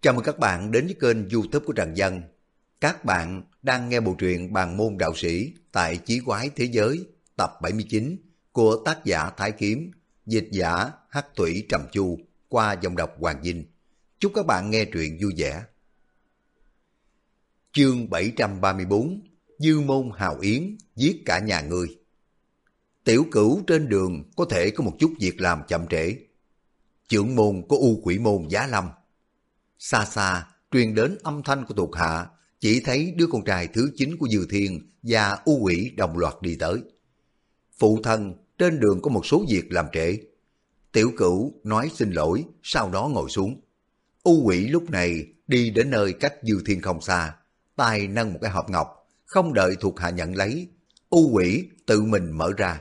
Chào mừng các bạn đến với kênh YouTube của Trần Dân. Các bạn đang nghe bộ truyện Bàn môn đạo sĩ tại Chí quái thế giới tập 79 của tác giả Thái Kiếm, dịch giả Hắc Thủy Trầm Chu qua dòng đọc Hoàng Vinh. Chúc các bạn nghe truyện vui vẻ. Chương 734: Dư môn hào yến giết cả nhà ngươi. Tiểu Cửu trên đường có thể có một chút việc làm chậm trễ. Chưởng môn có U Quỷ môn Giá Lâm. Xa xa truyền đến âm thanh của thuộc hạ, chỉ thấy đứa con trai thứ 9 của Dư Thiên và U Quỷ đồng loạt đi tới. Phụ thân, trên đường có một số việc làm trễ. Tiểu Cửu nói xin lỗi, sau đó ngồi xuống. U Quỷ lúc này đi đến nơi cách Dư Thiên không xa, tay nâng một cái hộp ngọc, không đợi thuộc hạ nhận lấy, U Quỷ tự mình mở ra.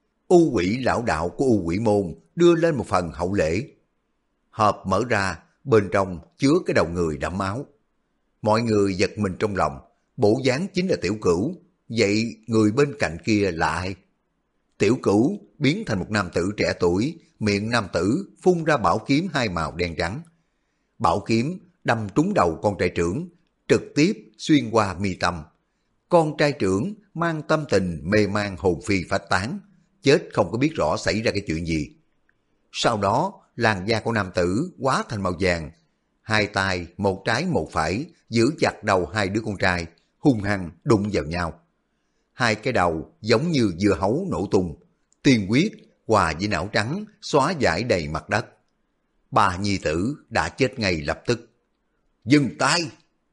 U Quỷ lão đạo của U Quỷ môn đưa lên một phần hậu lễ. Hộp mở ra, bên trong chứa cái đầu người đẫm máu. Mọi người giật mình trong lòng, bộ dáng chính là Tiểu Cửu, vậy người bên cạnh kia là ai? Tiểu Cửu biến thành một nam tử trẻ tuổi, miệng nam tử phun ra bảo kiếm hai màu đen trắng. Bảo kiếm đâm trúng đầu con trai trưởng, trực tiếp xuyên qua mi tâm. Con trai trưởng mang tâm tình mê man hồn phi phách tán, chết không có biết rõ xảy ra cái chuyện gì. Sau đó làn da của nam tử hóa thành màu vàng, hai tay một trái một phải giữ chặt đầu hai đứa con trai, hung hăng đụng vào nhau. Hai cái đầu giống như dưa hấu nổ tung, tiên huyết hòa với não trắng xóa dải đầy mặt đất. Ba nhi tử đã chết ngay lập tức. Dừng tay!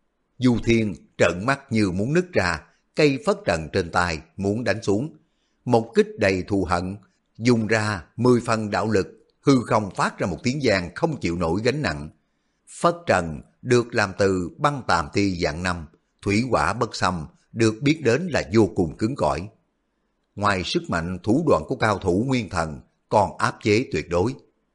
Du Thiên trợn mắt như muốn nứt ra, cây phất trần trên tay muốn đánh xuống. Một kích đầy thù hận, dùng ra 10 phần đạo lực, hư không phát ra một tiếng vang không chịu nổi gánh nặng. Phất trần được làm từ băng tàm ti dạng năm, thủy hỏa bất xâm, được biết đến là vô cùng cứng cỏi. Ngoài sức mạnh thủ đoạn của cao thủ nguyên thần, còn áp chế tuyệt đối.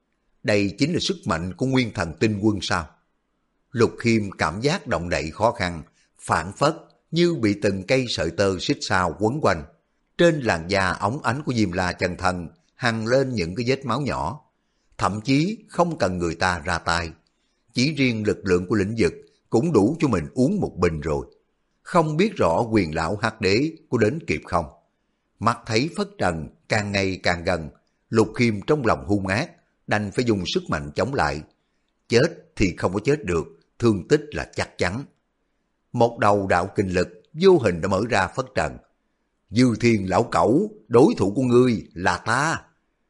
Đây chính là sức mạnh của nguyên thần tinh quân sao? Lục Khiêm cảm giác động đậy khó khăn, phản phất như bị từng cây sợi tơ xích sao quấn quanh. Trên làn da óng ánh của Diêm La chân thần hằn lên những cái vết máu nhỏ. Thậm chí không cần người ta ra tay, chỉ riêng lực lượng của lĩnh vực cũng đủ cho mình uống một bình rồi. Không biết rõ Quyền lão Hắc Đế có đến kịp không? Mắt thấy Phất Trần càng ngày càng gần, Lục Khiêm trong lòng hung ác, đành phải dùng sức mạnh chống lại. Chết thì không có chết được, thương tích là chắc chắn. Một đầu đạo kinh lực vô hình đã mở ra Phất Trần. Dư Thiên lão cẩu, đối thủ của ngươi là ta.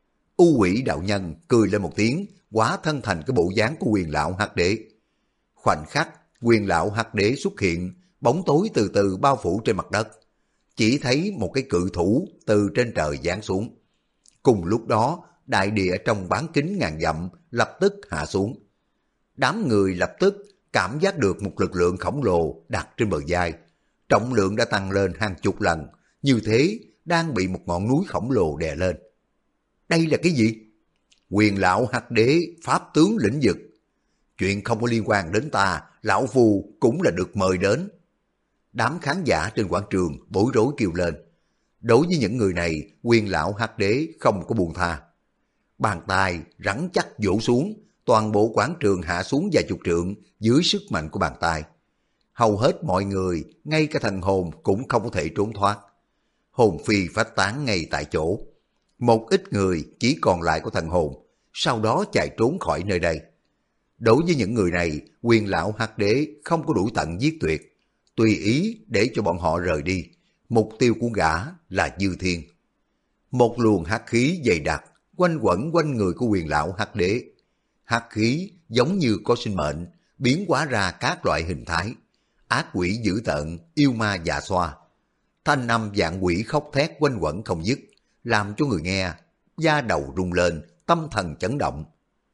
U Quỷ đạo nhân cười lên một tiếng, hóa thân thành cái bộ dáng của Quyền lão Hắc Đế. Khoảnh khắc Quyền lão Hắc Đế xuất hiện, bóng tối từ từ bao phủ trên mặt đất. Chỉ thấy một cái cự thủ từ trên trời giáng xuống. Cùng lúc đó, đại địa trong bán kính ngàn dặm lập tức hạ xuống. Đám người lập tức cảm giác được một lực lượng khổng lồ đặt trên bờ vai. Trọng lượng đã tăng lên hàng chục lần, như thế đang bị một ngọn núi khổng lồ đè lên. Đây là cái gì? Quyền lão Hắc Đế pháp tướng lĩnh vực. Chuyện không có liên quan đến ta, lão phu cũng là được mời đến. Đám khán giả trên quảng trường bối rối kêu lên. Đối với những người này, Quyền lão Hắc Đế không có buông tha. Bàn tay rắn chắc vỗ xuống, toàn bộ quảng trường hạ xuống vài chục trượng dưới sức mạnh của bàn tay. Hầu hết mọi người, ngay cả thần hồn cũng không có thể trốn thoát. Hồn phi phách tán ngay tại chỗ. Một ít người chỉ còn lại có thần hồn, sau đó chạy trốn khỏi nơi đây. Đối với những người này, Quyền lão Hắc Đế không có đủ tận giết tuyệt, tùy ý để cho bọn họ rời đi. Mục tiêu của gã là Dư Thiên. Một luồng hắc khí dày đặc quanh quẩn quanh người của Quyền lão Hắc Đế. Hắc khí giống như có sinh mệnh, biến hóa ra các loại hình thái. Ác quỷ dữ tợn, yêu ma dạ xoa. Thanh âm vạn quỷ khóc thét quanh quẩn không dứt, làm cho người nghe da đầu rung lên, tâm thần chấn động.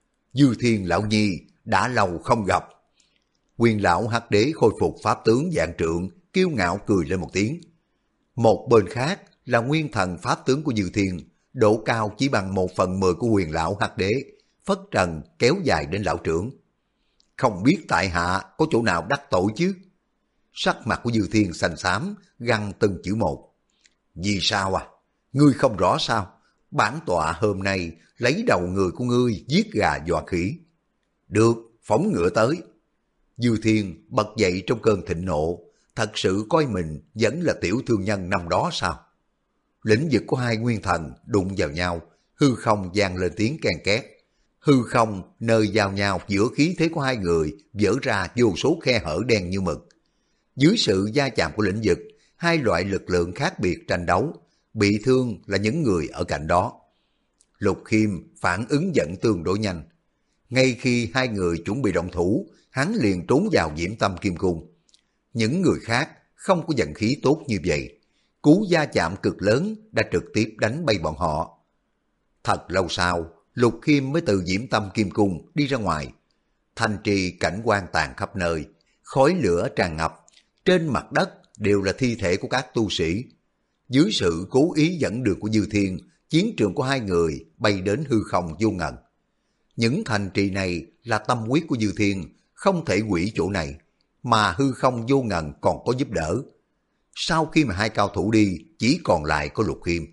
Dư Thiên lão nhi đã lâu không gặp. Quyền lão Hắc Đế khôi phục pháp tướng vạn trượng, kiêu ngạo cười lên một tiếng. Một bên khác là nguyên thần pháp tướng của Dư Thiên, độ cao chỉ bằng 1/10 của Quyền lão Hắc Đế, phất trần kéo dài đến lão trưởng. Không biết tại hạ có chỗ nào đắc tội chứ? Sắc mặt của Dư Thiên xanh xám, gằn từng chữ một. Vì sao à? Ngươi không rõ sao? Bản tọa hôm nay lấy đầu người của ngươi giết gà dọa khỉ. Được, phóng ngựa tới. Dư Thiên bật dậy trong cơn thịnh nộ, thật sự coi mình vẫn là tiểu thương nhân năm đó sao? Lĩnh vực của hai nguyên thần đụng vào nhau, hư không vang lên tiếng ken két. Hư không nơi giao nhau giữa khí thế của hai người vỡ ra vô số khe hở đen như mực. Dưới sự va chạm của lĩnh vực, hai loại lực lượng khác biệt tranh đấu, bị thương là những người ở cạnh đó. Lục Khiêm phản ứng giận tương đối nhanh. Ngay khi hai người chuẩn bị động thủ, hắn liền trốn vào Diễm Tâm Kim Cung. Những người khác không có vận khí tốt như vậy. Cú va chạm cực lớn đã trực tiếp đánh bay bọn họ. Thật lâu sau, Lục Khiêm mới từ Diễm Tâm Kim Cung đi ra ngoài. Thành trì cảnh quan tàn khắp nơi, khói lửa tràn ngập, trên mặt đất đều là thi thể của các tu sĩ. Dưới sự cố ý dẫn đường của Dư Thiên, chiến trường của hai người bay đến hư không vô ngần. Những thành trì này là tâm huyết của Dư Thiên, không thể hủy chỗ này, mà hư không vô ngần còn có giúp đỡ. Sau khi mà hai cao thủ đi, chỉ còn lại có Lục Khiêm.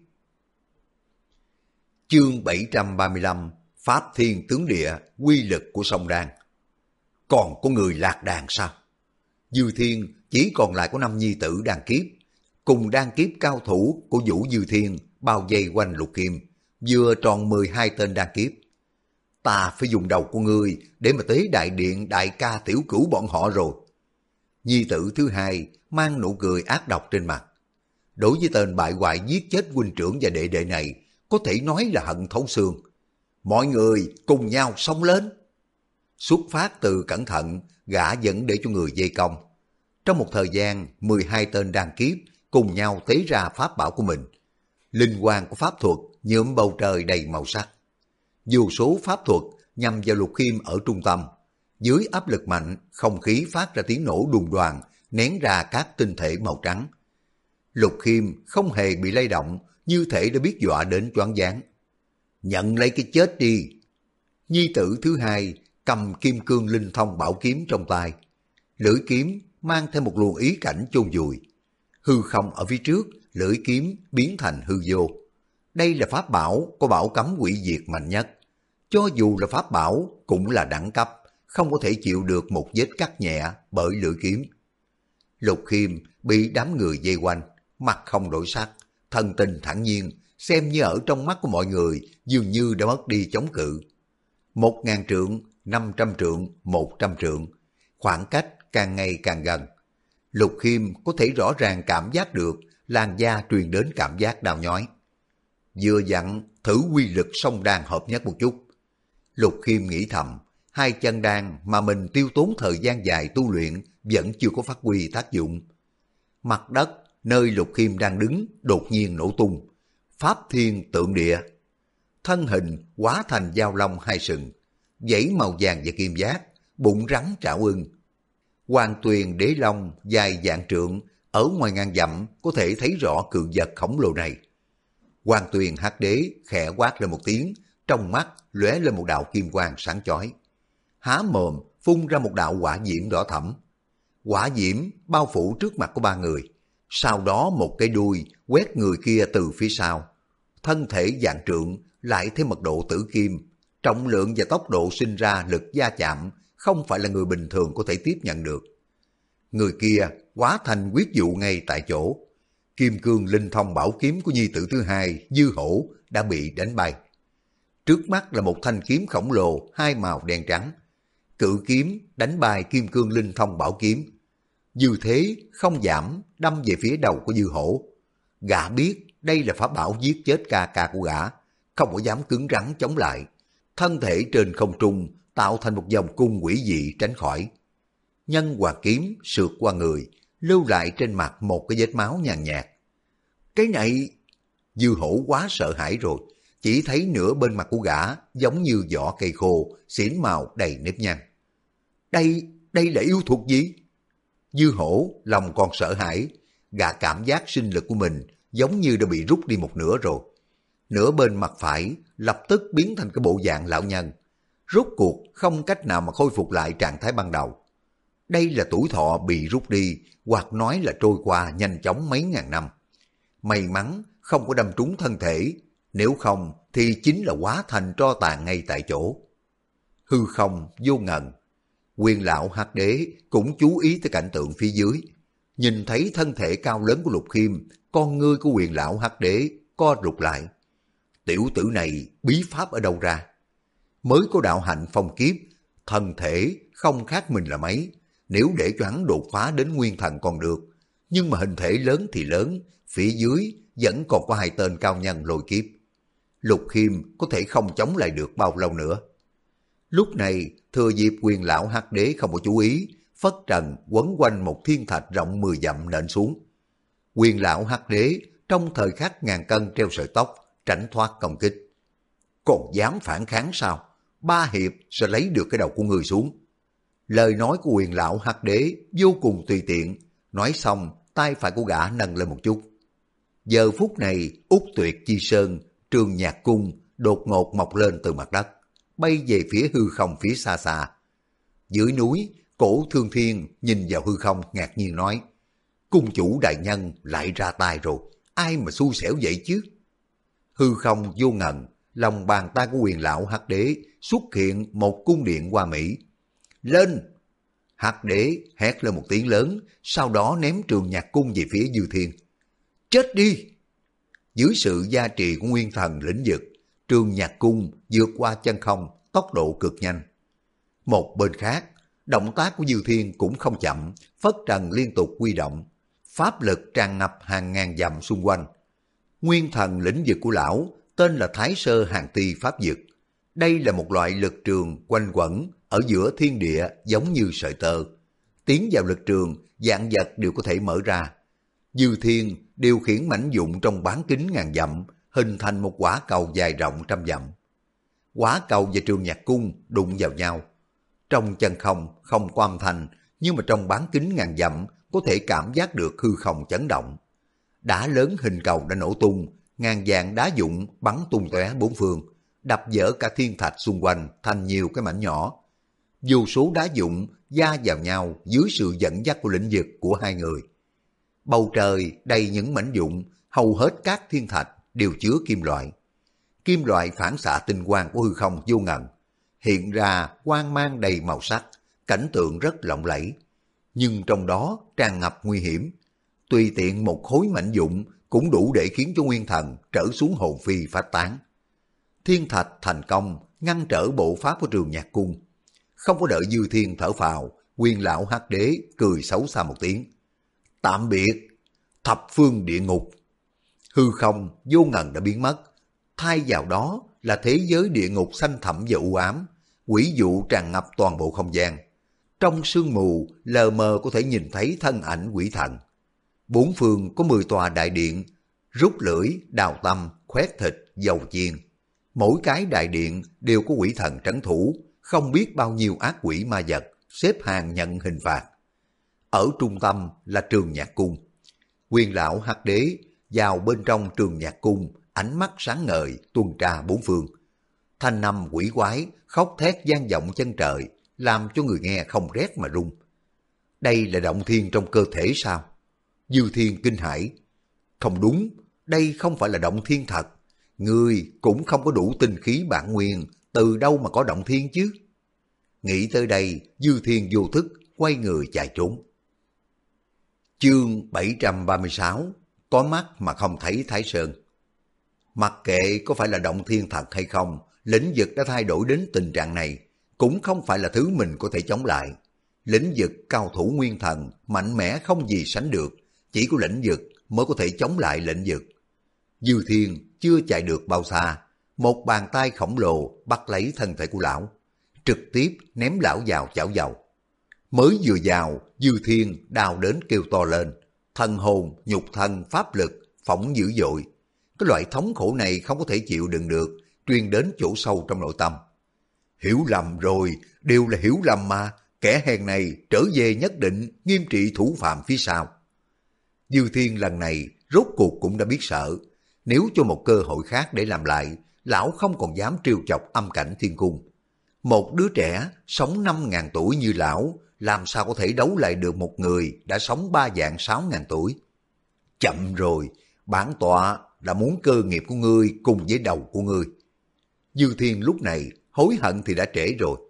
Chương 735 Pháp Thiên Tướng Địa, quy lực của sông Đan. Còn có người lạc đàn sao? Dư Thiên chỉ còn lại có 5 nhi tử đan kiếp, cùng đan kiếp cao thủ của Vũ Dư Thiên bao vây quanh Lục Khiêm, vừa tròn 12 tên đan kiếp. Ta phải dùng đầu của ngươi để mà tế đại điện đại ca tiểu cửu bọn họ rồi. Nhi tử thứ hai mang nụ cười ác độc trên mặt. Đối với tên bại hoại giết chết huynh trưởng và đệ đệ này, có thể nói là hận thấu xương. Mọi người cùng nhau xông lên. Xuất phát từ cẩn thận, gã dẫn để cho người dây công. Trong một thời gian, 12 tên đan kiếp cùng nhau tế ra pháp bảo của mình. Linh quang của pháp thuật nhuộm bầu trời đầy màu sắc. Vô số pháp thuật nhằm vào Lục Khiêm ở trung tâm. Dưới áp lực mạnh, không khí phát ra tiếng nổ đùng đoàng, nén ra các tinh thể màu trắng. Lục Khiêm không hề bị lay động, như thể đã biết dọa đến choáng váng. Nhận lấy cái chết đi. Nhi tử thứ hai cầm kim cương linh thông bảo kiếm trong tay. Lưỡi kiếm mang theo một luồng ý cảnh chôn vùi. Hư không ở phía trước, lưỡi kiếm biến thành hư vô. Đây là pháp bảo có bảo cấm hủy diệt mạnh nhất. Cho dù là pháp bảo cũng là đẳng cấp, không có thể chịu được một vết cắt nhẹ bởi lưỡi kiếm. Lục Khiêm bị đám người vây quanh, mặt không đổi sắc, thần tình thản nhiên, xem như ở trong mắt của mọi người dường như đã mất đi chống cự. 1000 trượng, 500 trượng, 100 trượng, khoảng cách càng ngày càng gần. Lục Khiêm có thể rõ ràng cảm giác được làn da truyền đến cảm giác đau nhói. Vừa dặn thử quy lực song đan hợp nhất một chút. Lục Khiêm nghĩ thầm, hai chân đan mà mình tiêu tốn thời gian dài tu luyện vẫn chưa có phát huy tác dụng. Mặt đất nơi Lục Khiêm đang đứng đột nhiên nổ tung. Pháp Thiên Tượng Địa. Thân hình hóa thành dao long hai sừng, dãy màu vàng và kim giác, bụng rắn trảo ưng. Hoàng Tuyền Đế Long dài vạn trượng, ở ngoài ngàn dặm có thể thấy rõ cự vật khổng lồ này. Hoàng Tuyền Hắc Đế khẽ quát lên một tiếng, trong mắt lóe lên một đạo kim quang sáng chói. Há mồm phun ra một đạo hỏa diễm đỏ thẫm. Hỏa diễm bao phủ trước mặt của ba người, sau đó một cái đuôi quét người kia từ phía sau. Thân thể vạn trượng lại thêm mật độ tử kim, trọng lượng và tốc độ sinh ra lực va chạm không phải là người bình thường có thể tiếp nhận được. Người kia hóa thành quyết dụ ngay tại chỗ. Kim cương linh thông bảo kiếm của nhi tử thứ hai Dư Hổ đã bị đánh bay. Trước mắt là một thanh kiếm khổng lồ hai màu đen trắng. Cự kiếm đánh bay kim cương linh thông bảo kiếm. Dư thế không giảm đâm về phía đầu của Dư Hổ. Gã biết đây là pháp bảo giết chết ca ca của gã, không có dám cứng rắn chống lại. Thân thể trên không trung tạo thành một vòng cung quỷ dị tránh khỏi. Nhân hoàng kiếm sượt qua người, lưu lại trên mặt một cái vết máu nhàn nhạt. Cái này... Dư Hổ quá sợ hãi rồi, chỉ thấy nửa bên mặt của gã giống như vỏ cây khô, xỉn màu đầy nếp nhăn. Đây là yêu thuật gì? Dư Hổ lòng còn sợ hãi, gã cảm giác sinh lực của mình giống như đã bị rút đi một nửa rồi. Nửa bên mặt phải lập tức biến thành cái bộ dạng lão nhân. Rốt cuộc không cách nào mà khôi phục lại trạng thái ban đầu. Đây là tuổi thọ bị rút đi, hoặc nói là trôi qua nhanh chóng mấy ngàn năm. May mắn không có đâm trúng thân thể, nếu không thì chính là hóa thành tro tàn ngay tại chỗ. Hư không vô ngần, Quyền lão hắc đế cũng chú ý tới cảnh tượng phía dưới. Nhìn thấy thân thể cao lớn của Lục Khiêm, con ngươi của quyền lão hắc đế co rụt lại. Tiểu tử này bí pháp ở đâu ra? Mới có đạo hạnh phong kiếp, thân thể không khác mình là mấy. Nếu để cho hắn đột phá đến nguyên thần còn được. Nhưng mà hình thể lớn thì lớn, phía dưới vẫn còn có 2 tên cao nhân lôi kiếp. Lục Khiêm có thể không chống lại được bao lâu nữa. Lúc này, thừa dịp quyền lão hắc đế không có chú ý, phất trần quấn quanh một thiên thạch rộng 10 dặm nện xuống. Quyền lão hắc đế trong thời khắc ngàn cân treo sợi tóc, tránh thoát công kích. Còn dám phản kháng sao? 3 hiệp sẽ lấy được cái đầu của người xuống. Lời nói của quyền lão hắc đế vô cùng tùy tiện, nói xong tay phải của gã nâng lên một chút. Giờ phút này, Úc Tuyệt Chi Sơn, Trường Nhạc Cung đột ngột mọc lên từ mặt đất, bay về phía hư không phía xa xa. Dưới núi, Cổ Thương Thiên nhìn vào hư không ngạc nhiên nói, cung chủ đại nhân lại ra tay rồi, ai mà xui xẻo vậy chứ? Hư không vô ngần, lòng bàn tay của quyền lão hắc đế xuất hiện một cung điện hoa mỹ. Lên! Hắc đế hét lên một tiếng lớn, sau đó ném Trường Nhạc Cung về phía Dư Thiên. Chết đi! Dưới sự gia trì của nguyên thần lĩnh vực, Trường Nhạc Cung vượt qua chân không, tốc độ cực nhanh. Một bên khác, động tác của Dư Thiên cũng không chậm, phất trần liên tục huy động. Pháp lực tràn ngập hàng ngàn dặm xung quanh. Nguyên thần lĩnh vực của lão tên là Thái Sơ Hàng Ti Pháp Vực. Đây là một loại lực trường quanh quẩn ở giữa thiên địa giống như sợi tơ. Tiến vào lực trường, vạn vật đều có thể mở ra. Dư Thiên điều khiển mảnh dụng trong bán kính ngàn dặm, hình thành một quả cầu dài rộng trăm dặm. Quả cầu và Trường Nhạc Cung đụng vào nhau. Trong chân không không có âm thanh, nhưng mà trong bán kính ngàn dặm có thể cảm giác được hư không chấn động. Đá lớn hình cầu đã nổ tung, ngàn vạn đá dụng bắn tung tóe bốn phương, đập vỡ cả thiên thạch xung quanh thành nhiều cái mảnh nhỏ. Vô số đá dụng va vào nhau dưới sự dẫn dắt của lĩnh vực của hai người. Bầu trời đầy những mảnh dụng, hầu hết các thiên thạch đều chứa kim loại. Kim loại phản xạ tinh quang của hư không vô ngần, hiện ra quang mang đầy màu sắc, cảnh tượng rất lộng lẫy. Nhưng trong đó tràn ngập nguy hiểm. Tùy tiện một khối mảnh dụng cũng đủ để khiến cho nguyên thần trở xuống hồn phi phách tán. Thiên thạch thành công ngăn trở bộ pháp của Trường Nhạc Cung. Không có đợi Dư Thiên thở phào, Quyền lão hắc đế cười xấu xa một tiếng. Tạm biệt, thập phương địa ngục. Hư không vô ngần đã biến mất, thay vào đó là thế giới địa ngục xanh thẳm và u ám, quỷ dụ tràn ngập toàn bộ không gian. Trong sương mù lờ mờ có thể nhìn thấy thân ảnh quỷ thần. Bốn phương có 10 tòa đại điện, rút lưỡi, đào tâm, khoét thịt, dầu chiên. Mỗi cái đại điện đều có quỷ thần trấn thủ, không biết bao nhiêu ác quỷ ma vật, xếp hàng nhận hình phạt. Ở trung tâm là Trường Nhạc Cung. Quyền lão hắc đế vào bên trong Trường Nhạc Cung, ánh mắt sáng ngời, tuần tra bốn phương. Thanh âm quỷ quái, khóc thét vang vọng chân trời, làm cho người nghe không rét mà run. Đây là động thiên trong cơ thể sao? Dư Thiên kinh hãi. Không đúng, đây không phải là động thiên thật. Ngươi cũng không có đủ tinh khí bản nguyên, từ đâu mà có động thiên chứ? Nghĩ tới đây, Dư Thiên vô thức, quay người chạy trốn. Chương 736, có mắt mà không thấy Thái Sơn. Mặc kệ có phải là động thiên thật hay không, lĩnh vực đã thay đổi đến tình trạng này, cũng không phải là thứ mình có thể chống lại. Lĩnh vực cao thủ nguyên thần, mạnh mẽ không gì sánh được, chỉ có lĩnh vực mới có thể chống lại lĩnh vực. Dư Thiên chưa chạy được bao xa, một bàn tay khổng lồ bắt lấy thân thể của lão, trực tiếp ném lão vào chảo dầu. Mới vừa vào, Dư Thiên đau đến kêu to lên, thân hồn, nhục thân, pháp lực phóng dữ dội. Cái loại thống khổ này không có thể chịu đựng được, truyền đến chỗ sâu trong nội tâm. Hiểu lầm rồi, đều là hiểu lầm mà, kẻ hèn này trở về nhất định nghiêm trị thủ phạm phía sau. Dư Thiên lần này rốt cuộc cũng đã biết sợ, nếu cho một cơ hội khác để làm lại, lão không còn dám trêu chọc âm cảnh thiên cung. Một đứa trẻ sống 5.000 tuổi như lão, làm sao có thể đấu lại được một người đã sống 3 vạn 6.000 tuổi. Chậm rồi, bản tọa đã muốn cơ nghiệp của ngươi cùng với đầu của ngươi. Dư Thiên lúc này hối hận thì đã trễ rồi.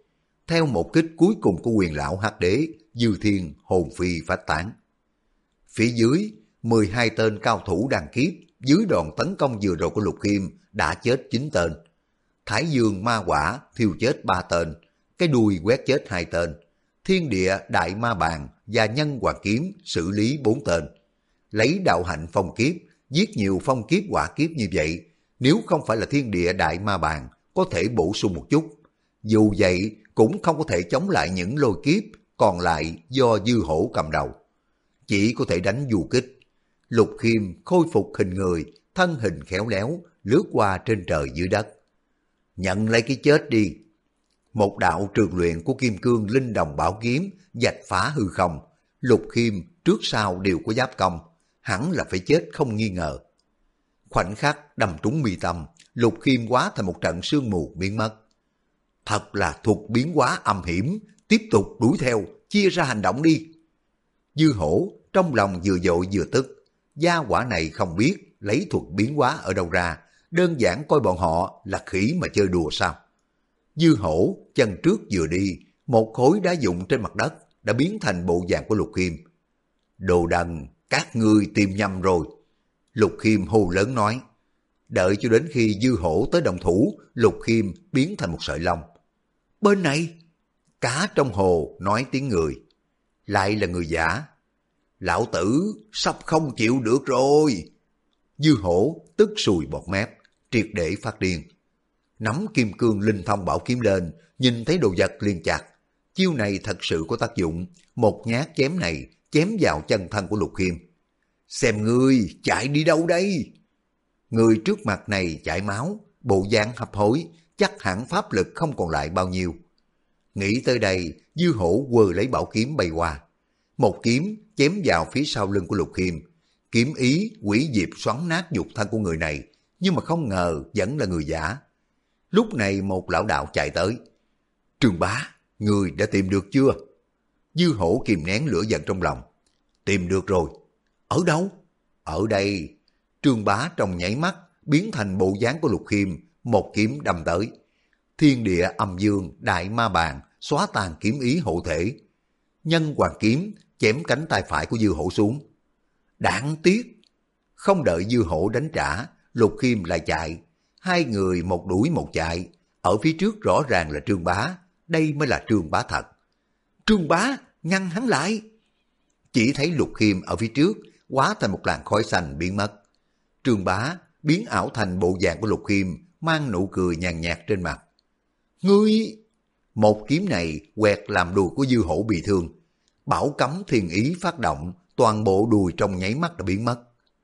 Theo một kích cuối cùng của Quyền lão Hắc Đế, Dư Thiên hồn phi phách tán. Phía dưới, 12 tên cao thủ đàn kiếp dưới đòn tấn công vừa rồi của Lục Khiêm đã chết 9 tên. Thái Dương ma quả thiêu chết 3 tên, cái đuôi quét chết 2 tên. Thiên địa đại ma bàn và nhân hoàng kiếm xử lý 4 tên. Lấy đạo hạnh phong kiếp, giết nhiều phong kiếp quả kiếp như vậy, nếu không phải là thiên địa đại ma bàn, có thể bổ sung một chút. Dù vậy, cũng không có thể chống lại những lôi kiếp còn lại do Dư Hổ cầm đầu. Chỉ có thể đánh du kích. Lục Khiêm khôi phục hình người, thân hình khéo léo, lướt qua trên trời dưới đất. Nhận lấy cái chết đi. Một đạo trường luyện của Kim Cương Linh Đồng Bảo Kiếm vạch phá hư không. Lục Khiêm trước sau đều có giáp công, hẳn là phải chết không nghi ngờ. Khoảnh khắc đâm trúng mi tâm, Lục Khiêm hóa thành một trận sương mù biến mất. Thật là thuật biến hóa âm hiểm, tiếp tục đuổi theo, chia ra hành động đi. Dư Hổ trong lòng vừa vội vừa tức, gia quả này không biết lấy thuật biến hóa ở đâu ra, đơn giản coi bọn họ là khỉ mà chơi đùa sao. Dư Hổ chân trước vừa đi, một khối đá dụng trên mặt đất đã biến thành bộ dạng của Lục Khiêm. Đồ đần, các ngươi tìm nhầm rồi. Lục Khiêm hô lớn nói. Đợi cho đến khi Dư Hổ tới đồng thủ, Lục Khiêm biến thành một sợi lông. Bên này, cá trong hồ nói tiếng người. Lại là người giả. Lão tử sắp không chịu được rồi. Dư Hổ tức sùi bọt mép, triệt để phát điên. Nắm Kim Cương Linh Thông Bảo Kiếm lên, nhìn thấy đồ vật liền chặt. Chiêu này thật sự có tác dụng, một nhát chém này chém vào chân thân của Lục Khiêm. Xem ngươi chạy đi đâu đây? Người trước mặt này chảy máu, bộ dạng hấp hối, chắc hẳn pháp lực không còn lại bao nhiêu. Nghĩ tới đây, Dư Hổ quơ lấy bảo kiếm bay qua. Một kiếm chém vào phía sau lưng của Lục Khiêm. Kiếm ý quỷ diệt xoắn nát nhục thân của người này, nhưng mà không ngờ vẫn là người giả. Lúc này một lão đạo chạy tới. Trương Bá, người đã tìm được chưa? Dư Hổ kìm nén lửa giận trong lòng. Tìm được rồi. Ở đâu? Ở đây. Trương Bá trong nháy mắt biến thành bộ dáng của Lục Khiêm, một kiếm đâm tới. Thiên địa âm dương đại ma bàn xóa tan kiếm ý hộ thể. Nhân hoàng kiếm chém cánh tay phải của Dư Hổ xuống. Đáng tiếc. Không đợi Dư Hổ đánh trả, Lục Khiêm lại chạy. Hai người một đuổi một chạy. Ở phía trước rõ ràng là Trương Bá. Đây mới là Trương Bá thật. Trương Bá, ngăn hắn lại. Chỉ thấy Lục Khiêm ở phía trước hóa thành một làn khói xanh biến mất. Trương Bá biến ảo thành bộ dạng của Lục Khiêm, mang nụ cười nhàn nhạt trên mặt. Ngươi! Một kiếm này quẹt làm đùi của Dư Hổ bị thương. Bảo cấm thiên ý phát động, toàn bộ đùi trong nháy mắt đã biến mất.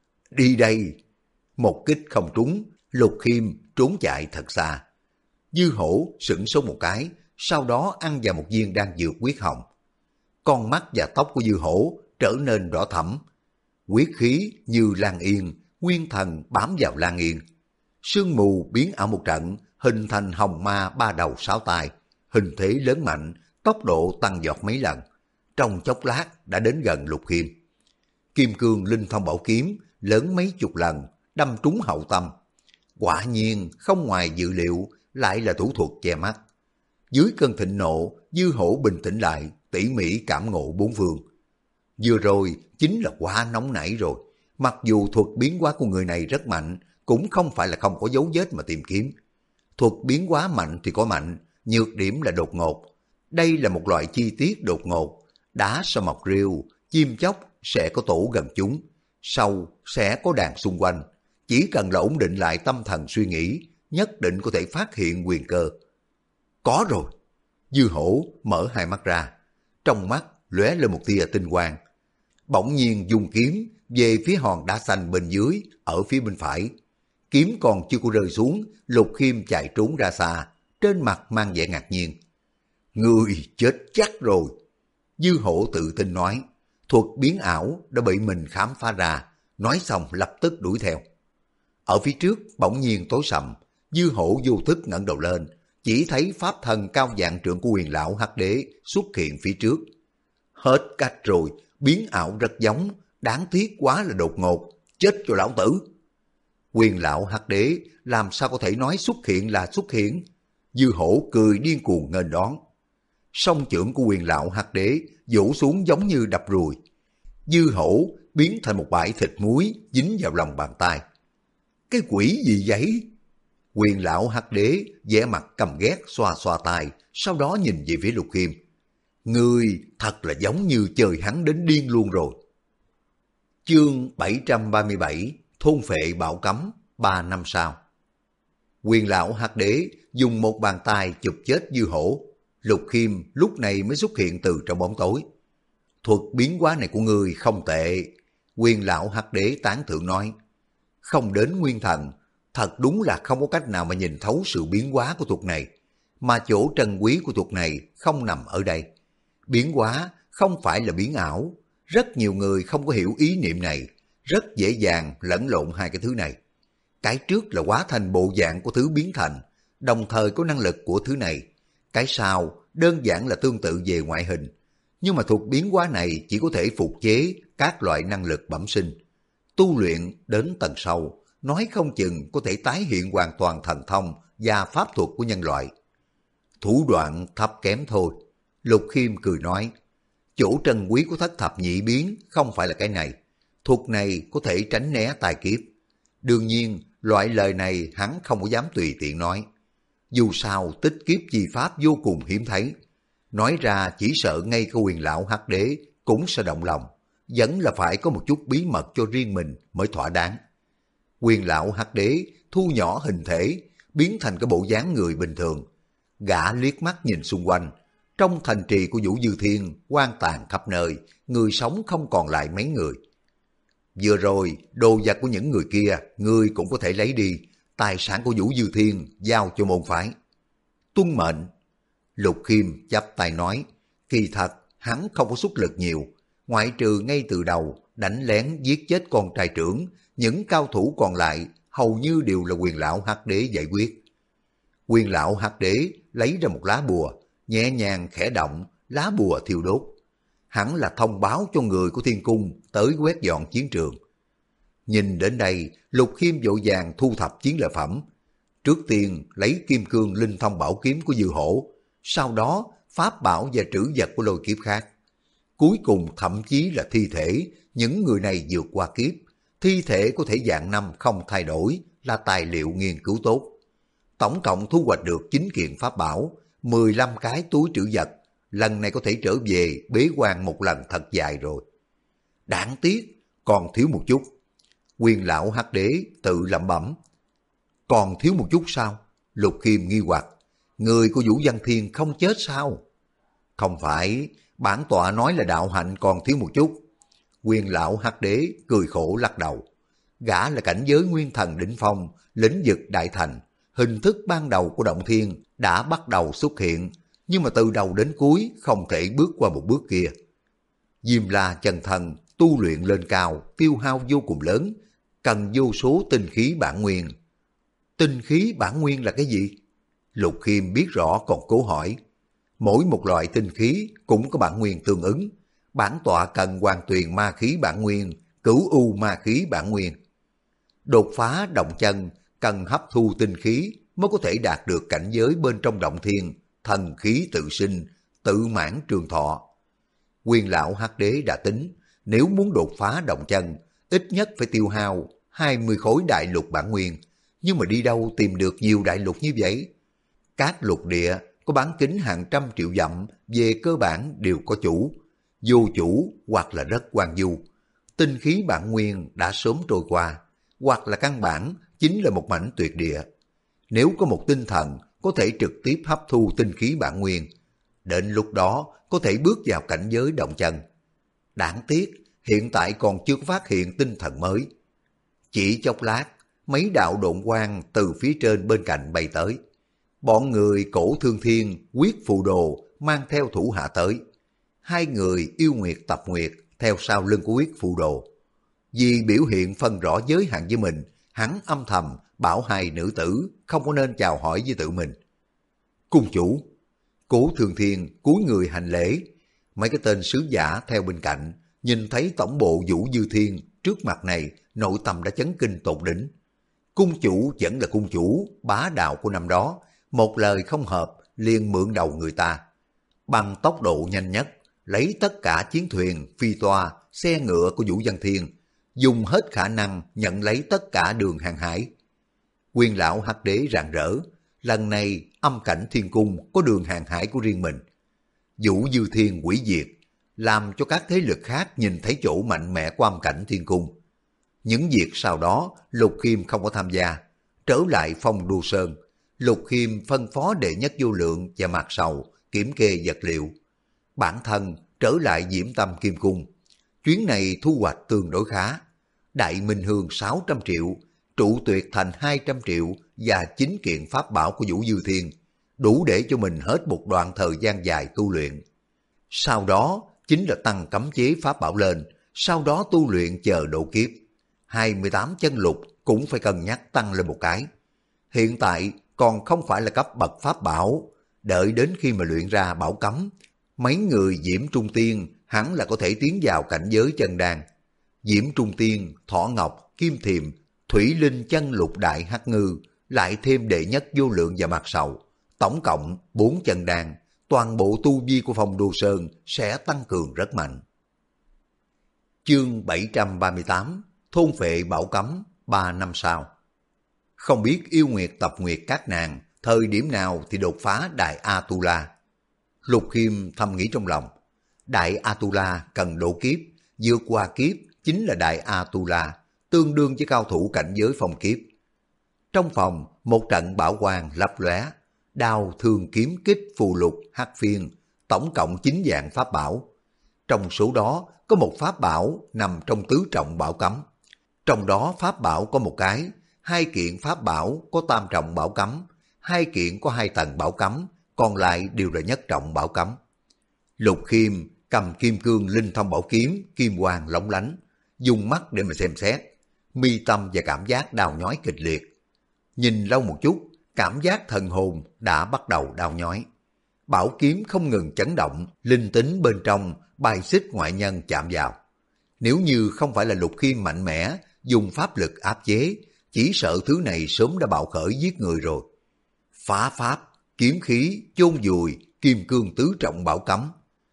Đi đây! Một kích không trúng, Lục Khiêm trốn chạy thật xa. Dư Hổ sửng sốt một cái, sau đó ăn vào một viên đan dược huyết hồng. Con mắt và tóc của Dư Hổ trở nên đỏ thẫm. Huyết khí như Lan Yên, nguyên thần bám vào Lan Yên. Sương mù biến ảo một trận, hình thành hồng ma ba đầu sáu tai, hình thế lớn mạnh, tốc độ tăng vọt mấy lần. Trong chốc lát đã đến gần Lục Khiêm. Kim Cương Linh Thông Bảo Kiếm lớn mấy chục lần, đâm trúng hậu tâm. Quả nhiên không ngoài dự liệu, lại là thủ thuật che mắt. Dưới cơn thịnh nộ, Dư Hổ bình tĩnh lại, tỉ mỉ cảm ngộ bốn phương. Vừa rồi chính là quá nóng nảy rồi. Mặc dù thuật biến hóa của người này rất mạnh, cũng không phải là không có dấu vết mà tìm kiếm. Thuật biến hóa mạnh thì có mạnh, nhược điểm là đột ngột. Đây là một loại chi tiết đột ngột. Đá sa mọc rêu, chim chóc sẽ có tổ gần chúng, sâu sẽ có đàn xung quanh. Chỉ cần là ổn định lại tâm thần suy nghĩ, nhất định có thể phát hiện quyền cơ. Có rồi. Dư Hổ mở hai mắt ra, trong mắt lóe lên một tia tinh quang. Bỗng nhiên dùng kiếm về phía hòn đá xanh bên dưới, ở phía bên phải. Kiếm còn chưa có rơi xuống, Lục Khiêm chạy trốn ra xa, trên mặt mang vẻ ngạc nhiên. Người chết chắc rồi. Dư Hổ tự tin nói, thuật biến ảo đã bị mình khám phá ra, nói xong lập tức đuổi theo. Ở phía trước bỗng nhiên tối sầm, Dư Hổ vô thức ngẩng đầu lên, chỉ thấy pháp thần cao vạn trượng của Quyền lão Hắc Đế xuất hiện phía trước. Hết cách rồi, biến ảo rất giống, đáng tiếc quá là đột ngột, chết cho lão tử. Quyền lão Hắc Đế làm sao có thể nói xuất hiện là xuất hiện? Dư Hổ cười điên cuồng nghênh đón. song chưởng của Quyền lão hắc đế vỗ xuống giống như đập ruồi. Dư hổ biến thành một bãi thịt muối dính vào lòng bàn tay. Cái quỷ gì vậy? Quyền lão hắc đế vẻ mặt căm ghét xoa xoa tay, sau đó nhìn về phía Lục Khiêm. Ngươi thật là giống như chơi hắn đến điên luôn rồi. Chương 737 Thôn phệ bạo cấm 3 năm sau. Quyền lão hắc đế dùng một bàn tay chụp chết Dư hổ. Lục Khiêm lúc này mới xuất hiện từ trong bóng tối. Thuật biến hóa này của ngươi không tệ. Quyền lão hắc đế tán thưởng nói. Không đến nguyên thần, thật đúng là không có cách nào mà nhìn thấu sự biến hóa của thuật này. Mà chỗ trân quý của thuật này không nằm ở đây. Biến hóa không phải là biến ảo. Rất nhiều người không có hiểu ý niệm này, rất dễ dàng lẫn lộn hai cái thứ này. Cái trước là hóa thành bộ dạng của thứ biến thành, đồng thời có năng lực của thứ này. Cái sau đơn giản là tương tự về ngoại hình. Nhưng mà thuật biến hóa này chỉ có thể phục chế các loại năng lực bẩm sinh. Tu luyện đến tầng sâu, nói không chừng có thể tái hiện hoàn toàn thần thông và pháp thuật của nhân loại. Thủ đoạn thấp kém thôi. Lục Khiêm cười nói, chỗ trân quý của thất thập nhị biến không phải là cái này. Thuật này có thể tránh né tai kiếp. Đương nhiên, loại lời này hắn không có dám tùy tiện nói. Dù sao tích kiếp chi pháp vô cùng hiếm thấy. Nói ra chỉ sợ ngay cả Quyền lão hắc đế cũng sẽ động lòng. Vẫn là phải có một chút bí mật cho riêng mình mới thỏa đáng. Quyền lão hắc đế thu nhỏ hình thể, biến thành cái bộ dáng người bình thường. Gã liếc mắt nhìn xung quanh. Trong thành trì của Vũ Dư Thiên, hoang tàn khắp nơi, người sống không còn lại mấy người. Vừa rồi, đồ vật của những người kia, ngươi cũng có thể lấy đi. Tài sản của Vũ Dư Thiên giao cho môn phái. Tuân mệnh. Lục Khiêm chắp tay nói, kỳ thật hắn không có xuất lực nhiều, ngoại trừ ngay từ đầu đánh lén giết chết con trai trưởng, những cao thủ còn lại hầu như đều là Quyền lão hắc đế giải quyết. Quyền lão hắc đế lấy ra một lá bùa, nhẹ nhàng khẽ động, lá bùa thiêu đốt. Hẳn là thông báo cho người của Thiên Cung tới quét dọn chiến trường. Nhìn đến đây, Lục Khiêm vội vàng thu thập chiến lợi phẩm. Trước tiên lấy kim cương linh thông bảo kiếm của Dư hổ, sau đó pháp bảo và trữ vật của lôi kiếp khác. Cuối cùng thậm chí là thi thể, những người này vượt qua kiếp. Thi thể có thể vạn năm không thay đổi là tài liệu nghiên cứu tốt. Tổng cộng thu hoạch được 9 kiện pháp bảo, 15 cái túi trữ vật. Lần này có thể trở về bế quan một lần thật dài rồi. Đáng tiếc, còn thiếu một chút. Quyền lão hắc đế tự lẩm bẩm. Còn thiếu một chút sao? Lục Khiêm nghi hoặc. Người của Vũ Văn Thiên không chết sao? Không phải, bản tọa nói là đạo hạnh còn thiếu một chút. Quyền lão hắc đế cười khổ lắc đầu. Gã là cảnh giới nguyên thần đỉnh phong, lĩnh vực đại thành. Hình thức ban đầu của động thiên đã bắt đầu xuất hiện, nhưng mà từ đầu đến cuối không thể bước qua một bước kia. Diêm La chân thần tu luyện lên cao, tiêu hao vô cùng lớn, cần vô số tinh khí bản nguyên. Tinh khí bản nguyên là cái gì? Lục Khiêm biết rõ còn cố hỏi. Mỗi một loại tinh khí cũng có bản nguyên tương ứng. Bản tọa cần hoàn tuyền ma khí bản nguyên, cửu u ma khí bản nguyên. Đột phá động chân cần hấp thu tinh khí mới có thể đạt được cảnh giới bên trong động thiên, thần khí tự sinh, tự mãn trường thọ. Quyền lão hắc đế đã tính, nếu muốn đột phá động chân, ít nhất phải tiêu hao 20 khối đại lục bản nguyên, nhưng mà đi đâu tìm được nhiều đại lục như vậy? Các lục địa có bán kính hàng trăm triệu dặm, về cơ bản đều có chủ, vô chủ hoặc là rất hoang vu. Tinh khí bản nguyên đã sớm trôi qua, hoặc là căn bản chính là một mảnh tuyệt địa. Nếu có một tinh thần có thể trực tiếp hấp thu tinh khí bản nguyên, đến lúc đó có thể bước vào cảnh giới động chân. Đáng tiếc, hiện tại còn chưa có phát hiện tinh thần mới. Chỉ chốc lát, mấy đạo độn quang từ phía trên bên cạnh bay tới. Bọn người Cổ Thương Thiên, Quyết Phù Đồ mang theo thủ hạ tới. Hai người Yêu Nguyệt Tập Nguyệt theo sau lưng của Quyết Phù Đồ. Vì biểu hiện phân rõ giới hạn với mình, hắn âm thầm bảo hai nữ tử không có nên chào hỏi với tự mình. Cung chủ. Cổ Thương Thiên cúi người hành lễ. Mấy cái tên sứ giả theo bên cạnh, nhìn thấy tổng bộ Vũ Dư Thiên trước mặt này, nội tâm đã chấn kinh tột đỉnh. Cung chủ vẫn là cung chủ, bá đạo của năm đó, một lời không hợp liền mượn đầu người ta. Bằng tốc độ nhanh nhất, lấy tất cả chiến thuyền, phi toa, xe ngựa của Vũ Văn Thiên, dùng hết khả năng nhận lấy tất cả đường hàng hải. Quyền lão Hắc Đế rạng rỡ, lần này âm cảnh thiên cung có đường hàng hải của riêng mình. Vũ Dư Thiên hủy diệt, làm cho các thế lực khác nhìn thấy chỗ mạnh mẽ của âm cảnh thiên cung. Những việc sau đó Lục Khiêm không có tham gia. Trở lại Phong Đô Sơn, Lục Khiêm phân phó Đệ Nhất Vô Lượng và Mạc Sầu kiểm kê vật liệu. Bản thân trở lại Diễm Tâm Kim Cung. Chuyến này thu hoạch tương đối khá. Đại Minh Hương 600 triệu, Trụ Tuyệt Thành 200 triệu và 9 kiện pháp bảo của Vũ Dư Thiên, đủ để cho mình hết một đoạn thời gian dài tu luyện. Sau đó chính là tăng cấm chế pháp bảo lên, sau đó tu luyện chờ độ kiếp. 28 chân lục cũng phải cân nhắc tăng lên một cái. Hiện tại còn không phải là cấp bậc pháp bảo, đợi đến khi mà luyện ra bảo cấm, mấy người Diễm Trung Tiên hẳn là có thể tiến vào cảnh giới chân đan. Diễm Trung Tiên, Thỏ Ngọc, Kim Thiềm, Thủy Linh chân lục đại hắc ngư, lại thêm Đệ Nhất Vô Lượng và Mạc Sầu, tổng cộng 4 chân đan, toàn bộ tu vi của Phong Đô Sơn sẽ tăng cường rất mạnh. Chương 738, Thôn Phệ Bảo Cấm 3 năm sau. Không biết yêu nguyệt tập nguyệt các nàng thời điểm nào thì đột phá Đại A-tu-la. Lục Khiêm thầm nghĩ trong lòng, Đại A-tu-la cần độ kiếp, vượt qua kiếp chính là Đại A-tu-la, tương đương với cao thủ cảnh giới phong kiếp. Trong phòng, một trận bảo quang lấp lóe, đao, thương, kiếm, kích, phù lục, hắc phiên, tổng cộng 9 dạng pháp bảo. Trong số đó có một pháp bảo nằm trong tứ trọng bảo cấm. Trong đó pháp bảo có một cái, 2 kiện pháp bảo có tam trọng bảo cấm, 2 kiện có 2 tầng bảo cấm, còn lại đều là nhất trọng bảo cấm. Lục Khiêm cầm kim cương linh thông bảo kiếm, kim quang lóng lánh, dùng mắt để mà xem xét, mi tâm và cảm giác đau nhói kịch liệt. Nhìn lâu một chút, cảm giác thần hồn đã bắt đầu đau nhói. Bảo kiếm không ngừng chấn động, linh tính bên trong bài xích ngoại nhân chạm vào. Nếu như không phải là Lục Khiêm mạnh mẽ, dùng pháp lực áp chế, chỉ sợ thứ này sớm đã bạo khởi giết người rồi. Phá pháp, kiếm khí, chôn vùi, kim cương tứ trọng bảo cấm.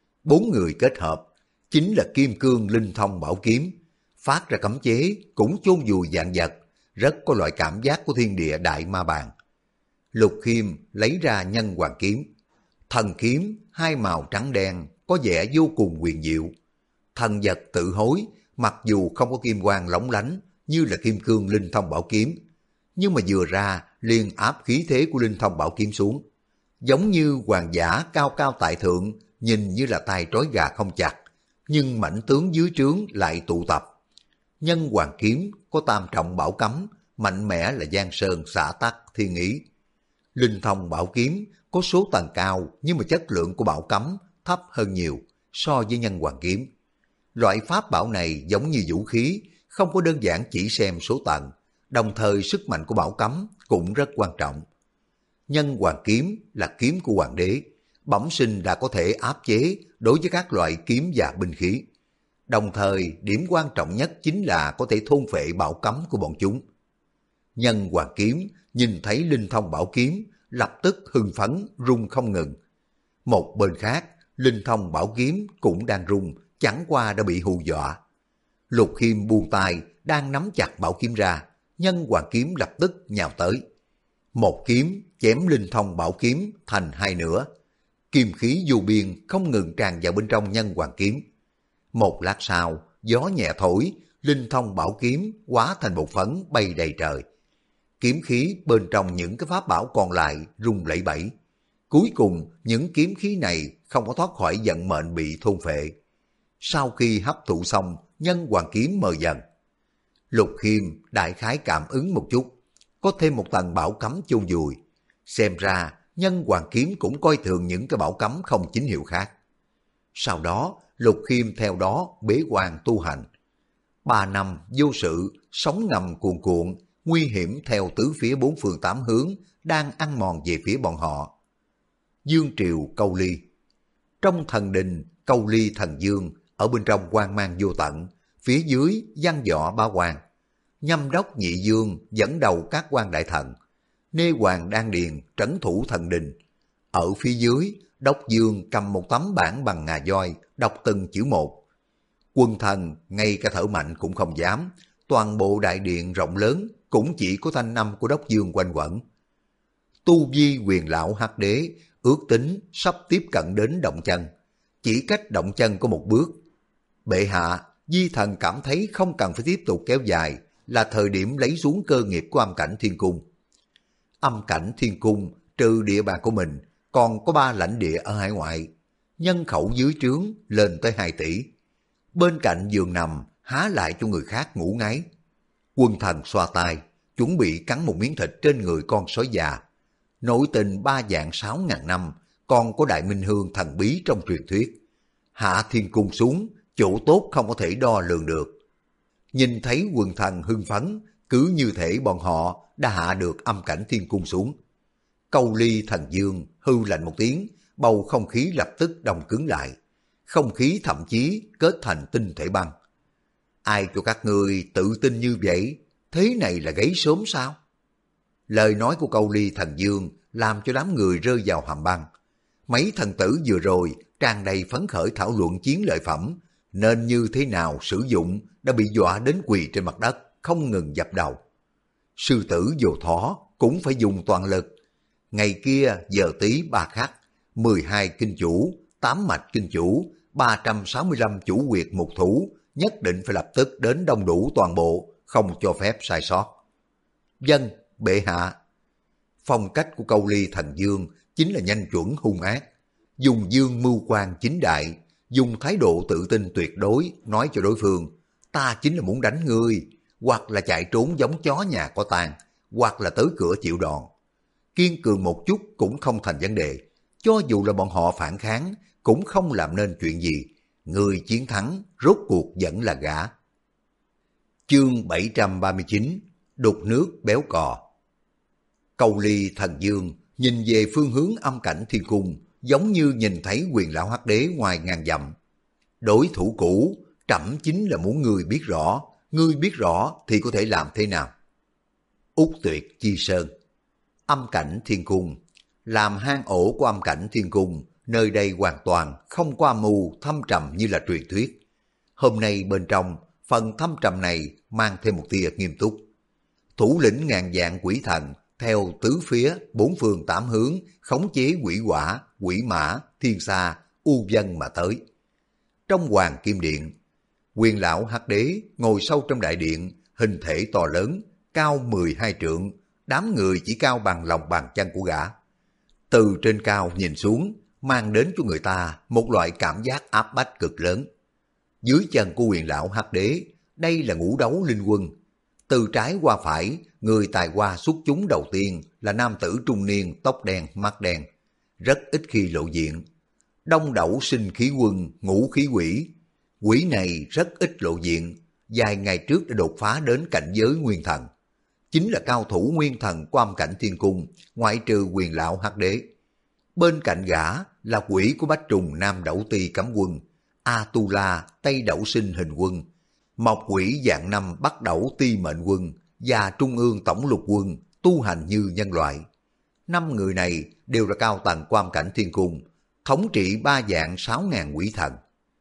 4 người kết hợp, chính là kim cương linh thông bảo kiếm. Phát ra cấm chế, cũng chôn vùi vạn vật, rất có loại cảm giác của thiên địa đại ma bàn. Lục Khiêm lấy ra nhân hoàng kiếm. Thần kiếm, 2 màu trắng đen, có vẻ vô cùng huyền diệu. Thần vật tự hối, mặc dù không có kim quang lóng lánh như là kim cương linh thông bảo kiếm, nhưng mà vừa ra liền áp khí thế của linh thông bảo kiếm xuống. Giống như hoàng giả cao cao tại thượng, nhìn như là tay trói gà không chặt, nhưng mãnh tướng dưới trướng lại tụ tập. Nhân hoàng kiếm có tam trọng bảo cấm, mạnh mẽ là giang sơn xả tắc thiên ý. Linh thông bảo kiếm có số tầng cao, nhưng mà chất lượng của bảo cấm thấp hơn nhiều so với nhân hoàng kiếm. Loại pháp bảo này giống như vũ khí, không có đơn giản chỉ xem số tầng, đồng thời sức mạnh của bảo cấm cũng rất quan trọng. Nhân hoàng kiếm là kiếm của hoàng đế, bẩm sinh đã có thể áp chế đối với các loại kiếm và binh khí. Đồng thời, điểm quan trọng nhất chính là có thể thôn phệ bảo cấm của bọn chúng. Nhân hoàng kiếm nhìn thấy linh thông bảo kiếm, lập tức hưng phấn, rung không ngừng. Một bên khác, linh thông bảo kiếm cũng đang rung, chẳng qua đã bị hù dọa. Lục Khiêm buông tay, đang nắm chặt bảo kiếm ra, nhân hoàng kiếm lập tức nhào tới. Một kiếm chém linh thông bảo kiếm thành 2 nửa. Kim khí vô biên không ngừng tràn vào bên trong nhân hoàng kiếm. Một lát sau, gió nhẹ thổi, linh thông bảo kiếm hóa thành một phấn bay đầy trời. Kiếm khí bên trong những cái pháp bảo còn lại rung lẩy bẩy. Cuối cùng, những kiếm khí này không có thoát khỏi vận mệnh bị thôn phệ. Sau khi hấp thụ xong, nhân hoàng kiếm mờ dần. Lục Khiêm đại khái cảm ứng một chút, có thêm một tầng bảo cấm chôn vùi. Xem ra, nhân hoàng kiếm cũng coi thường những cái bảo cấm không chính hiệu khác. Sau đó, Lục Khiêm theo đó bế quan tu hành. 3 năm vô sự, sóng ngầm cuồn cuộn, nguy hiểm theo tứ phía 4 phương 8 hướng, đang ăn mòn về phía bọn họ. Dương triều Câu Ly. Trong thần đình Câu Ly thần dương, ở bên trong quang mang vô tận, phía dưới văn võ ba quan. Nhâm đốc nhị dương dẫn đầu các quan đại thần. Nê hoàng đan điền trấn thủ thần đình. Ở phía dưới Đốc Dương cầm một tấm bảng bằng ngà voi, đọc từng chữ một. Quân thần ngay cả thở mạnh cũng không dám, toàn bộ đại điện rộng lớn cũng chỉ có thanh âm của Đốc Dương quanh quẩn. Tu vi Quyền lão Hắc Đế ước tính sắp tiếp cận đến động chân, chỉ cách động chân có một bước. Bệ hạ, Di thần cảm thấy không cần phải tiếp tục kéo dài, là thời điểm lấy xuống cơ nghiệp của âm cảnh thiên cung. Âm cảnh thiên cung trừ địa bàn của mình, còn có 3 lãnh địa ở hải ngoại, nhân khẩu dưới trướng lên tới 2 tỷ. Bên cạnh giường nằm há lại cho người khác ngủ ngáy. Quân thần xoa tay, chuẩn bị cắn một miếng thịt trên người con sói già. Nội tình 3 vạn 6.000 năm, còn có đại minh hương thần bí trong truyền thuyết. Hạ thiên cung xuống, chỗ tốt không có thể đo lường được. Nhìn thấy quần thần hưng phấn, cứ như thể bọn họ đã hạ được âm cảnh thiên cung xuống. Câu ly thần dương hư lạnh một tiếng, bầu không khí lập tức đông cứng lại. Không khí thậm chí kết thành tinh thể băng. Ai cho các ngươi tự tin như vậy, thế này là gáy sớm sao? Lời nói của câu ly thần dương làm cho đám người rơi vào hầm băng. Mấy thần tử vừa rồi tràn đầy phấn khởi thảo luận chiến lợi phẩm, nên như thế nào sử dụng đã bị dọa đến quỳ trên mặt đất, không ngừng dập đầu. Sư tử vô thỏ cũng phải dùng toàn lực. Ngày kia giờ tí 3 khắc, 12 kinh chủ, 8 mạch kinh chủ, 365 chủ quyệt mục thủ, nhất định phải lập tức đến đông đủ toàn bộ, không cho phép sai sót. Dân, bệ hạ. Phong cách của câu ly thần dương chính là nhanh chuẩn hung ác, dùng dương mưu quan chính đại, dùng thái độ tự tin tuyệt đối nói cho đối phương, ta chính là muốn đánh ngươi, hoặc là chạy trốn giống chó nhà có tang, hoặc là tới cửa chịu đòn. Kiên cường một chút cũng không thành vấn đề, cho dù là bọn họ phản kháng cũng không làm nên chuyện gì, người chiến thắng rốt cuộc vẫn là gã. Chương 739, đục nước béo cò. Câu ly thần dương nhìn về phương hướng âm cảnh thiên cung, giống như nhìn thấy Quyền lão Hắc Đế ngoài ngàn dặm. Đối thủ cũ, trẫm chính là muốn ngươi biết rõ thì có thể làm thế nào. Úc Tuyệt Chi Sơn. Âm cảnh thiên cung, làm hang ổ của âm cảnh thiên cung, nơi đây hoàn toàn không có âm mưu thâm trầm như là truyền thuyết. Hôm nay bên trong, phần thâm trầm này mang thêm một tia nghiêm túc. Thủ lĩnh ngàn vạn quỷ thần, theo tứ phía, 4 phương 8 hướng, khống chế quỷ hỏa, quỷ mã, thiên sa, u vân mà tới. Trong Hoàng Kim Điện, Quyền lão Hắc Đế ngồi sâu trong đại điện, hình thể to lớn, cao 12 trượng, đám người chỉ cao bằng lòng bàn chân của gã. Từ trên cao nhìn xuống, mang đến cho người ta một loại cảm giác áp bách cực lớn. Dưới chân của Quyền lão Hắc Đế, đây là ngũ đấu linh quân. Từ trái qua phải, người tài hoa xuất chúng đầu tiên là nam tử trung niên, tóc đen, mắt đen, rất ít khi lộ diện. Đông đẩu sinh khí quân, ngũ khí quỷ. Quỷ này rất ít lộ diện, vài ngày trước đã đột phá đến cảnh giới nguyên thần. Chính là cao thủ nguyên thần của âm cảnh thiên cung, ngoại trừ Quyền lão Hắc Đế. Bên cạnh gã là quỷ của Bách Trùng Nam Đẩu Ti Cấm Quân, A-tu-la Tây Đẩu Sinh Hình Quân, Mộc quỷ dạng năm Bắc Đẩu Ti Mệnh Quân và Trung ương Tổng Lục Quân tu hành như nhân loại. 5 người này đều là cao tầng của âm cảnh thiên cung, thống trị 3 vạn 6.000 quỷ thần.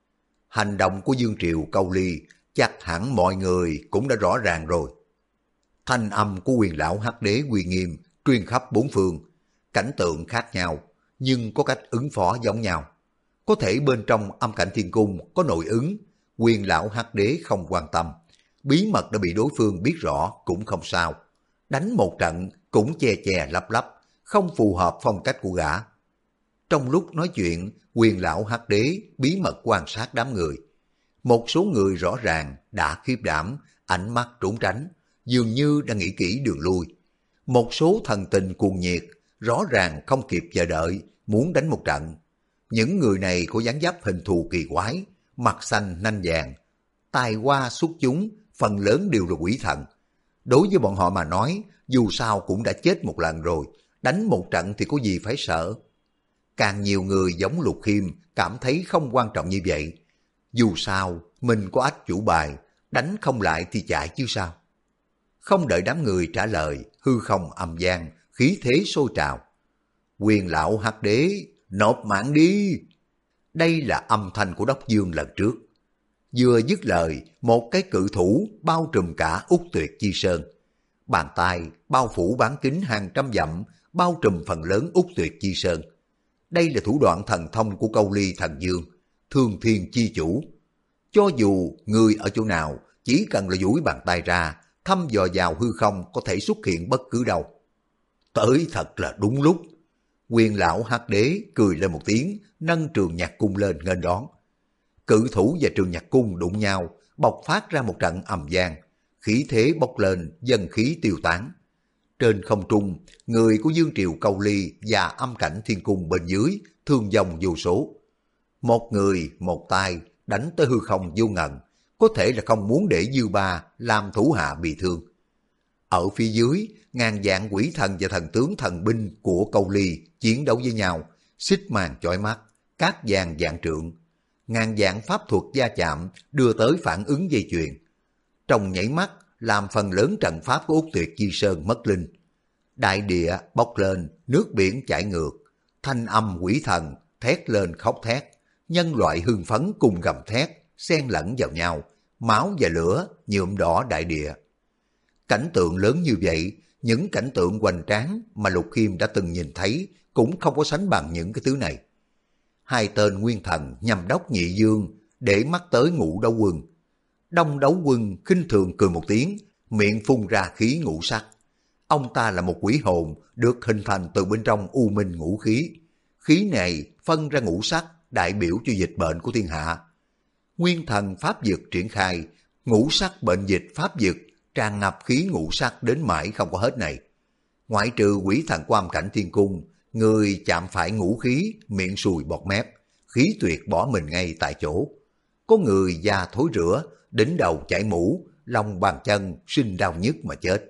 Hành động của Dương Triều Câu Ly chắc hẳn mọi người cũng đã rõ ràng rồi. Thanh âm của Quyền lão Hắc Đế uy nghiêm truyền khắp 4 phương, cảnh tượng khác nhau nhưng có cách ứng phó giống nhau. Có thể bên trong âm cảnh thiên cung có nội ứng, Quyền lão Hắc Đế không quan tâm, bí mật đã bị đối phương biết rõ cũng không sao. Đánh một trận cũng che che lấp lấp, không phù hợp phong cách của gã. Trong lúc nói chuyện, Quyền lão Hắc Đế bí mật quan sát đám người. Một số người rõ ràng đã khiếp đảm, ánh mắt trốn tránh, dường như đã nghĩ kỹ đường lui. Một số thần tình cuồng nhiệt, rõ ràng không kịp chờ đợi, muốn đánh một trận. Những người này có dáng dấp hình thù kỳ quái, mặt xanh nanh vàng, tài hoa xuất chúng, phần lớn đều là quỷ thần. Đối với bọn họ mà nói, dù sao cũng đã chết một lần rồi, đánh một trận thì có gì phải sợ. Càng nhiều người giống Lục Khiêm cảm thấy không quan trọng như vậy. Dù sao, mình có ách chủ bài, đánh không lại thì chạy chứ sao. Không đợi đám người trả lời, hư không âm vang, khí thế sôi trào. Quyền lão Hắc Đế nộp mạng đi. Đây là âm thanh của Đốc Dương lần trước. Vừa dứt lời, một cái cự thủ bao trùm cả Úc Tuyệt Chi Sơn. Bàn tay bao phủ bán kính hàng trăm dặm, bao trùm phần lớn Úc Tuyệt Chi Sơn. Đây là thủ đoạn thần thông của Câu Ly Thần Dương, Thương Thiên Chi Chủ. Cho dù người ở chỗ nào, chỉ cần là duỗi bàn tay ra, thăm dò vào hư không có thể xuất hiện bất cứ đâu. Tới thật là đúng lúc. Quyền lão Hắc Đế cười lên một tiếng, nâng trường nhạc cung lên nghênh đón. Cự thủ và trường nhạc cung đụng nhau, bộc phát ra một trận ầm vang, khí thế bốc lên, dân khí tiêu tán. Trên không trung, người của Dương Triều Câu Ly và âm cảnh thiên cung bên dưới thương vong vô số. Một người, một tay đánh tới hư không vô ngần, có thể là không muốn để Dư Ba làm thủ hạ bị thương. Ở phía dưới, ngàn vạn quỷ thần và thần tướng thần binh của Câu Ly chiến đấu với nhau, xích màn chói mắt, cát vàng vạn trượng. Ngàn vạn pháp thuật va chạm đưa tới phản ứng dây chuyền. Trong nhảy mắt, làm phần lớn trận pháp của Úc Tuyệt Chi Sơn mất linh. Đại địa bốc lên, nước biển chảy ngược, thanh âm quỷ thần thét lên khóc thét, nhân loại hưng phấn cùng gầm thét, xen lẫn vào nhau, máu và lửa nhuộm đỏ đại địa. Cảnh tượng lớn như vậy, những cảnh tượng hoành tráng mà Lục Khiêm đã từng nhìn thấy cũng không có sánh bằng những cái thứ này. Hai tên nguyên thần Nhâm Đốc Nhị Dương để mắt tới Ngũ Đấu Quân. Đông Đấu Quân khinh thường cười một tiếng, miệng phun ra khí ngũ sắc. Ông ta là một quỷ hồn được hình thành từ bên trong u minh ngũ khí. Khí này phân ra ngũ sắc đại biểu cho dịch bệnh của thiên hạ. Nguyên thần pháp dược triển khai, ngũ sắc bệnh dịch pháp dược tràn ngập khí ngũ sắc đến mãi không có hết này. Ngoại trừ quỷ thần của âm cảnh thiên cung, người chạm phải ngũ khí, miệng sùi bọt mép, khí tuyệt bỏ mình ngay tại chỗ. Có người da thối rữa, đỉnh đầu chảy mũ, lòng bàn chân sinh đau nhức mà chết.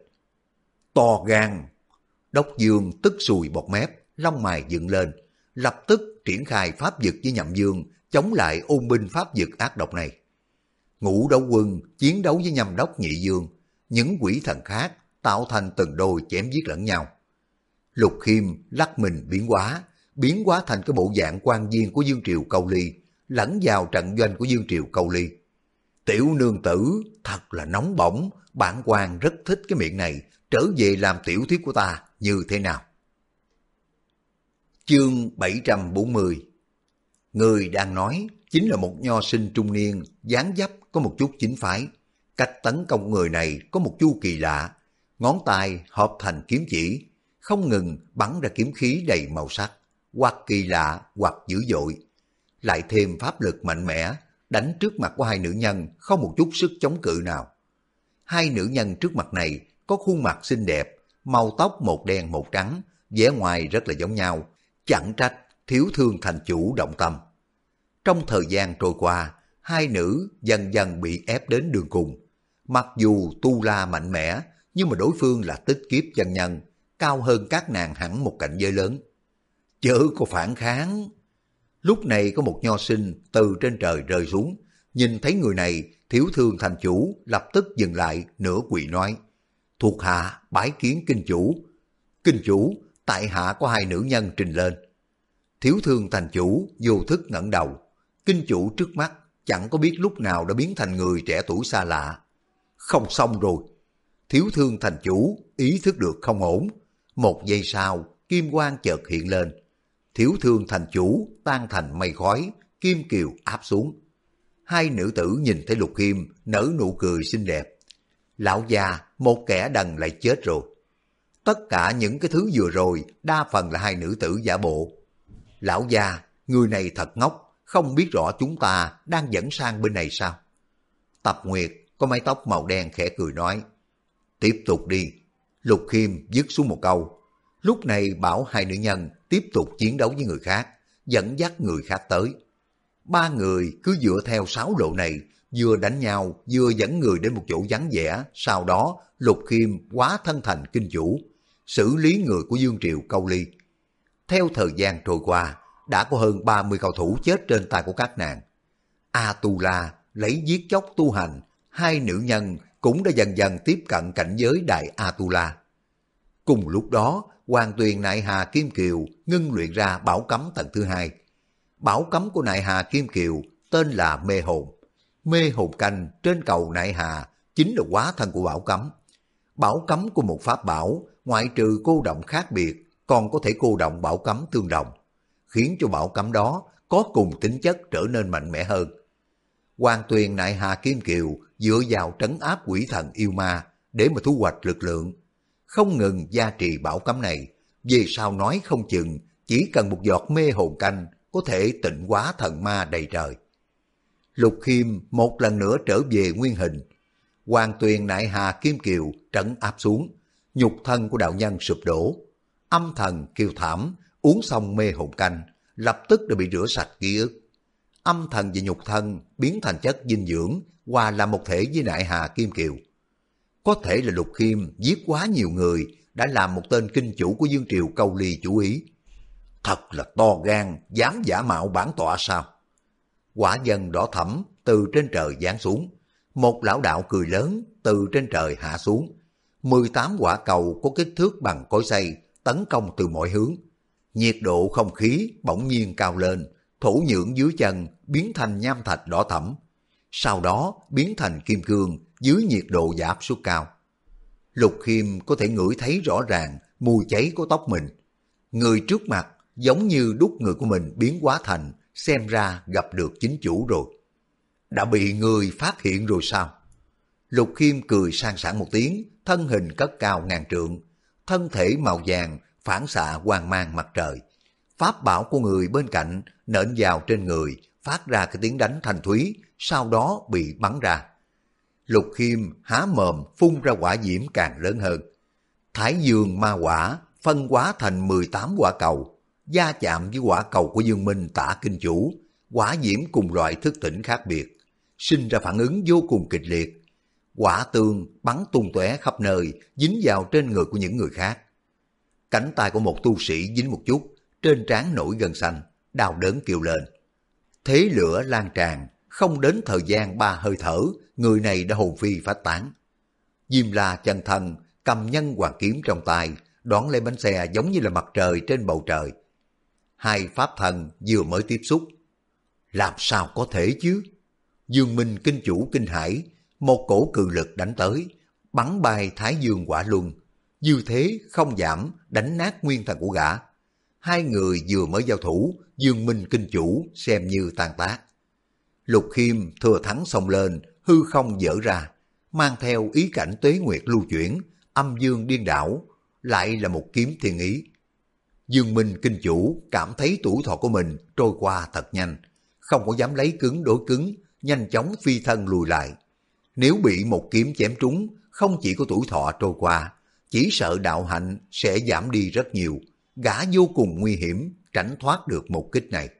To gan! Đốc Dương tức sùi bọt mép, lông mày dựng lên, lập tức triển khai pháp dực với Nhậm Dương, chống lại ôn binh pháp dực ác độc này. Ngũ Đấu Quân chiến đấu với Nhâm Đốc Nhị Dương, những quỷ thần khác tạo thành từng đôi chém giết lẫn nhau. Lục Khiêm lắc mình biến hóa thành cái bộ dạng quan viên của Dương Triều Câu Ly, lẫn vào trận doanh của Dương Triều Câu Ly. Tiểu nương tử thật là nóng bỏng, bản quan rất thích cái miệng này, trở về làm tiểu thiếp của ta như thế nào? Chương 740. Người đang nói chính là một nho sinh trung niên, dáng dấp có một chút chính phái. Cách tấn công người này có một chu kỳ lạ, ngón tay hợp thành kiếm chỉ, không ngừng bắn ra kiếm khí đầy màu sắc, hoặc kỳ lạ hoặc dữ dội. Lại thêm pháp lực mạnh mẽ, đánh trước mặt của hai nữ nhân không một chút sức chống cự nào. Hai nữ nhân trước mặt này có khuôn mặt xinh đẹp, màu tóc một đen một trắng, vẻ ngoài rất là giống nhau, chẳng trách Thiếu Thương thành chủ động tâm. Trong thời gian trôi qua, hai nữ dần dần bị ép đến đường cùng. Mặc dù tu la mạnh mẽ, nhưng mà đối phương là tích kiếp chân nhân, cao hơn các nàng hẳn một cảnh giới lớn. Chớ có phản kháng. Lúc này có một nho sinh từ trên trời rơi xuống, nhìn thấy người này, Thiếu Thương thành chủ lập tức dừng lại, nửa quỳ nói: thuộc hạ bái kiến kinh chủ. Kinh chủ, tại hạ có hai nữ nhân trình lên. Thiếu Thương thành chủ vô thức ngẩng đầu. Kinh chủ trước mắt chẳng có biết lúc nào đã biến thành người trẻ tuổi xa lạ. Không xong rồi. Thiếu Thương thành chủ ý thức được không ổn. Một giây sau, kim quang chợt hiện lên. Thiếu Thương thành chủ tan thành mây khói, kim kiều áp xuống. Hai nữ tử nhìn thấy Lục Khiêm nở nụ cười xinh đẹp. Lão già, một kẻ đần lại chết rồi. Tất cả những cái thứ vừa rồi đa phần là hai nữ tử giả bộ. Lão già, người này thật ngốc, không biết rõ chúng ta đang dẫn sang bên này sao? Tập Nguyệt có mái tóc màu đen khẽ cười nói: tiếp tục đi. Lục Khiêm dứt xuống một câu. Lúc này bảo hai nữ nhân tiếp tục chiến đấu với người khác, dẫn dắt người khác tới. Ba người cứ dựa theo sáo lộ này, vừa đánh nhau vừa dẫn người đến một chỗ vắng vẻ. Sau đó Lục Khiêm hóa thân thành kinh chủ, xử lý người của Dương Triều Câu Ly. Theo thời gian trôi qua, đã có hơn 30 cao thủ chết trên tay của các nàng. A Tu La lấy giết chóc tu hành, hai nữ nhân cũng đã dần dần tiếp cận cảnh giới đại A Tu La. Cùng lúc đó, Hoàng Tuyền Nại Hà Kim Kiều ngưng luyện ra bảo cấm tầng thứ hai. Bảo cấm của Nại Hà Kim Kiều tên là mê hồn. Mê hồn canh trên cầu Nại Hà chính là hóa thân của bảo cấm. Bảo cấm của một pháp bảo, ngoại trừ cô động khác biệt, còn có thể cô động bảo cấm tương đồng, khiến cho bảo cấm đó có cùng tính chất trở nên mạnh mẽ hơn. Hoàng Tuyền Nại Hà Kim Kiều dựa vào trấn áp quỷ thần yêu ma để mà thu hoạch lực lượng, không ngừng gia trì bảo cấm này. Về sau nói không chừng chỉ cần một giọt mê hồn canh có thể tịnh hóa thần ma đầy trời. Lục Khiêm một lần nữa trở về nguyên hình. Hoàng Tuyền Nại Hà Kim Kiều trấn áp xuống, nhục thân của đạo nhân sụp đổ. Âm thần kêu thảm, uống xong mê hồn canh, lập tức đã bị rửa sạch ký ức. Âm thần và nhục thân biến thành chất dinh dưỡng, hòa làm một thể với Nại Hà Kim Kiều. Có thể là Lục Khiêm giết quá nhiều người, đã làm một tên kinh chủ của Dương Triều Câu Ly chú ý. Thật là to gan, dám giả mạo bản tọa sao? Quả nhân đỏ thẫm từ trên trời giáng xuống. Một lão đạo cười lớn từ trên trời hạ xuống. 18 quả cầu có kích thước bằng cối xay tấn công từ mọi hướng. Nhiệt độ không khí bỗng nhiên cao lên, thổ nhưỡng dưới chân biến thành nham thạch đỏ thẫm. Sau đó biến thành kim cương dưới nhiệt độ và áp suất cao. Lục Khiêm có thể ngửi thấy rõ ràng mùi cháy của tóc mình. Người trước mặt giống như đúc người của mình biến hóa thành, xem ra gặp được chính chủ rồi. Đã bị người phát hiện rồi sao? Lục Khiêm cười sang sảng một tiếng, thân hình cất cao ngàn trượng, thân thể màu vàng phản xạ quang mang mặt trời. Pháp bảo của người bên cạnh nện vào trên người, phát ra cái tiếng đánh thanh thúy, sau đó bị bắn ra. Lục Khiêm há mồm phun ra quả diễm càng lớn hơn. Thái Dương ma quả phân hóa thành 18 quả cầu, va chạm với quả cầu của Dương Minh Tả Kinh Chủ. Quả diễm cùng loại thức tỉnh khác biệt, sinh ra phản ứng vô cùng kịch liệt. Quả tương bắn tung tóe khắp nơi, dính vào trên người của những người khác. Cánh tay của một tu sĩ dính một chút, trên trán nổi gân xanh, đau đớn kêu lên. Thế lửa lan tràn, không đến thời gian 3 hơi thở, người này đã hồn phi phách tán. Diêm La chân thân cầm nhân hoàng kiếm trong tay, đón lấy bánh xe giống như là mặt trời trên bầu trời. Hai pháp thần vừa mới tiếp xúc. Làm sao có thể chứ? Dương Minh Kinh Chủ kinh hãi, một cổ cự lực đánh tới, bắn bay Thái Dương Quả Luân, dư thế không giảm, đánh nát nguyên thần của gã. Hai người vừa mới giao thủ, Dương Minh Kinh Chủ xem như tan tác. Lục Khiêm thừa thắng xông lên, hư không dở ra, mang theo ý cảnh tuế nguyệt lưu chuyển, âm dương điên đảo, lại là một kiếm thiên ý. Dương Minh Kinh Chủ cảm thấy tuổi thọ của mình trôi qua thật nhanh, không có dám lấy cứng đối cứng, nhanh chóng phi thân lùi lại. Nếu bị một kiếm chém trúng, không chỉ có tuổi thọ trôi qua, chỉ sợ đạo hạnh sẽ giảm đi rất nhiều, gã vô cùng nguy hiểm, tránh thoát được một kích này.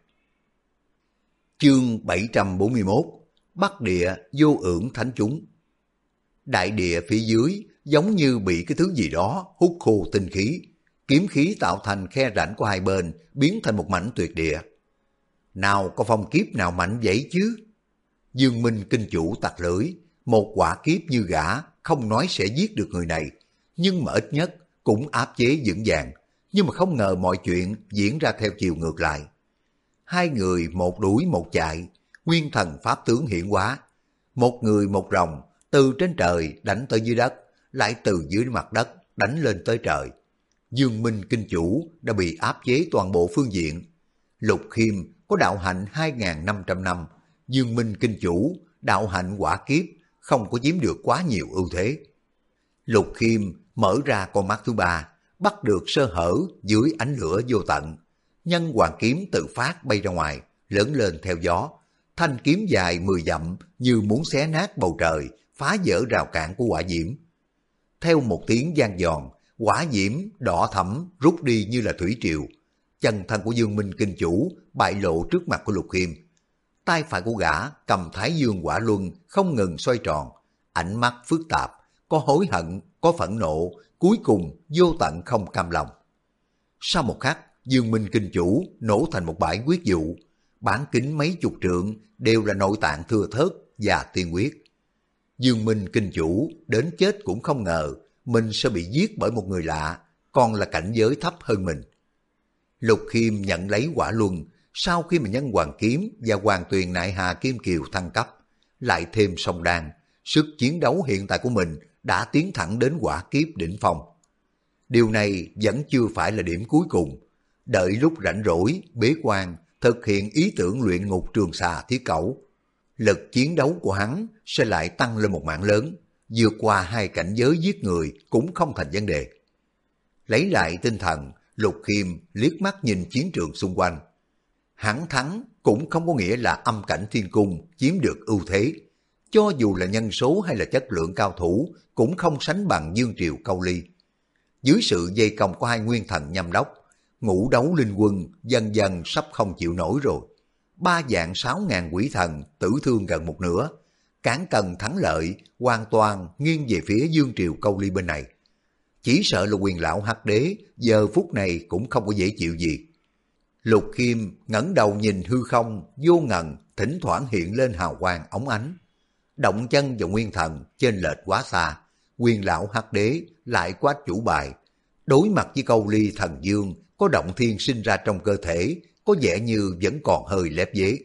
Chương 741 Bắc Địa Vô Ưởng Thánh Chúng. Đại địa phía dưới giống như bị cái thứ gì đó hút khô tinh khí, kiếm khí tạo thành khe rãnh của hai bên, biến thành một mảnh tuyệt địa. Nào có phong kiếp nào mạnh vậy chứ? Dương Minh Kinh Chủ tặc lưỡi, một quả kiếp như gã không nói sẽ giết được người này, nhưng mà ít nhất cũng áp chế vững vàng. Nhưng mà không ngờ mọi chuyện diễn ra theo chiều ngược lại. Hai người một đuổi một chạy, nguyên thần pháp tướng hiển hóa. Một người một rồng, từ trên trời đánh tới dưới đất, lại từ dưới mặt đất đánh lên tới trời. Dương Minh Kinh Chủ đã bị áp chế toàn bộ phương diện. Lục Khiêm có đạo hạnh 2.500 năm, Dương Minh Kinh Chủ đạo hạnh quả kiếp không có chiếm được quá nhiều ưu thế. Lục Khiêm mở ra con mắt thứ ba, bắt được sơ hở dưới ánh lửa vô tận. Nhân hoàng kiếm tự phát bay ra ngoài, lớn lên theo gió. Thanh kiếm dài 10 dặm như muốn xé nát bầu trời, phá vỡ rào cản của hỏa diễm. Theo một tiếng vang giòn, hỏa diễm đỏ thẫm rút đi như là thủy triều. Chân thân của Dương Minh Kinh Chủ bại lộ trước mặt của Lục Khiêm. Tay phải của gã cầm Thái Dương Quả Luân không ngừng xoay tròn, ánh mắt phức tạp, có hối hận, có phẫn nộ, cuối cùng vô tận không cam lòng. Sau một khắc, Dương Minh Kinh Chủ nổ thành một bãi huyết vụ, bán kính mấy chục trượng đều là nội tạng thưa thớt và tiên huyết. Dương Minh Kinh Chủ đến chết cũng không ngờ mình sẽ bị giết bởi một người lạ, còn là cảnh giới thấp hơn mình. Lục Khiêm nhận lấy quả luân, sau khi mà nhân hoàng kiếm và hoàng tuyền nại hà kim kiều thăng cấp, lại thêm song đan, sức chiến đấu hiện tại của mình đã tiến thẳng đến quả kiếp đỉnh phong. Điều này vẫn chưa phải là điểm cuối cùng. Đợi lúc rảnh rỗi, bế quan, thực hiện ý tưởng luyện ngục trường xà thiết cẩu, lực chiến đấu của hắn sẽ lại tăng lên một mảng lớn, vượt qua 2 cảnh giới giết người cũng không thành vấn đề. Lấy lại tinh thần, Lục Khiêm liếc mắt nhìn chiến trường xung quanh. Hắn thắng cũng không có nghĩa là âm cảnh thiên cung chiếm được ưu thế. Cho dù là nhân số hay là chất lượng cao thủ cũng không sánh bằng Dương Triều Câu Ly. Dưới sự dây công của 2 nguyên thần nhâm đốc, Ngũ Đấu Linh Quân dần dần sắp không chịu nổi rồi. 3 vạn 6.000 quỷ thần tử thương gần một nửa. Cán cân thắng lợi hoàn toàn nghiêng về phía Dương Triều Câu Ly bên này. Chỉ sợ là Quyền lão Hắc Đế giờ phút này cũng không có dễ chịu gì. Lục Khiêm ngẩng đầu nhìn hư không vô ngần, thỉnh thoảng hiện lên hào quang óng ánh. Động chân và nguyên thần chênh lệch quá xa, Quyền lão Hắc Đế lại quá chủ bài. Đối mặt với Câu Ly thần dương có động thiên sinh ra trong cơ thể, có vẻ như vẫn còn hơi lép vế.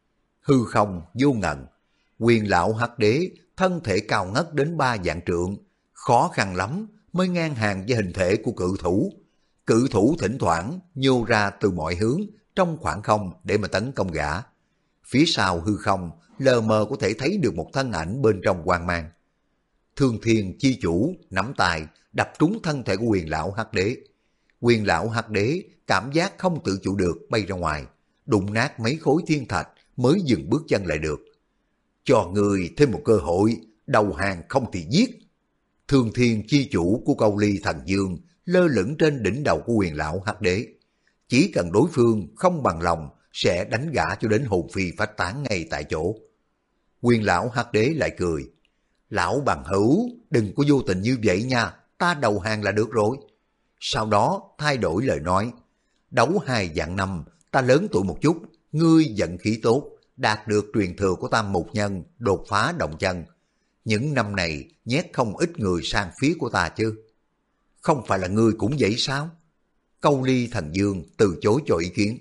Hư không vô ngần, Quyền lão Hắc Đế thân thể cao ngất đến 3 vạn trượng, khó khăn lắm mới ngang hàng với hình thể của cự thủ. Cự thủ thỉnh thoảng nhô ra từ mọi hướng trong khoảng không để mà tấn công gã. Phía sau hư không lờ mờ có thể thấy được một thân ảnh bên trong quang mang. Thương Thiên chi chủ nắm tay đập trúng thân thể của Quyền lão Hắc Đế. Quyền lão Hắc Đế cảm giác không tự chủ được bay ra ngoài, đụng nát mấy khối thiên thạch mới dừng bước chân lại được. Cho người thêm một cơ hội, đầu hàng không thì giết. Thương Thiên chi chủ của Câu Ly thần dương lơ lửng trên đỉnh đầu của Quyền lão Hắc Đế. Chỉ cần đối phương không bằng lòng sẽ đánh gã cho đến hồn phi phách tán ngay tại chỗ. Quyền lão Hắc Đế lại cười. Lão bằng hữu, đừng có vô tình như vậy nha, ta đầu hàng là được rồi. Sau đó thay đổi lời nói. Đấu 2 vạn năm, ta lớn tuổi một chút, ngươi vận khí tốt, đạt được truyền thừa của Tam Mục Nhân, đột phá động chân. Những năm này nhét không ít người sang phía của ta chứ. Không phải là ngươi cũng vậy sao? Câu Ly thần dương từ chối cho ý kiến.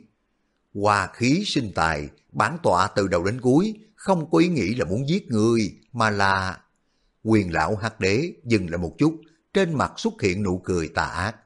Hòa khí sinh tài, bản tọa từ đầu đến cuối không có ý nghĩ là muốn giết ngươi, mà là... Quyền lão Hắc Đế dừng lại một chút, trên mặt xuất hiện nụ cười tà ác.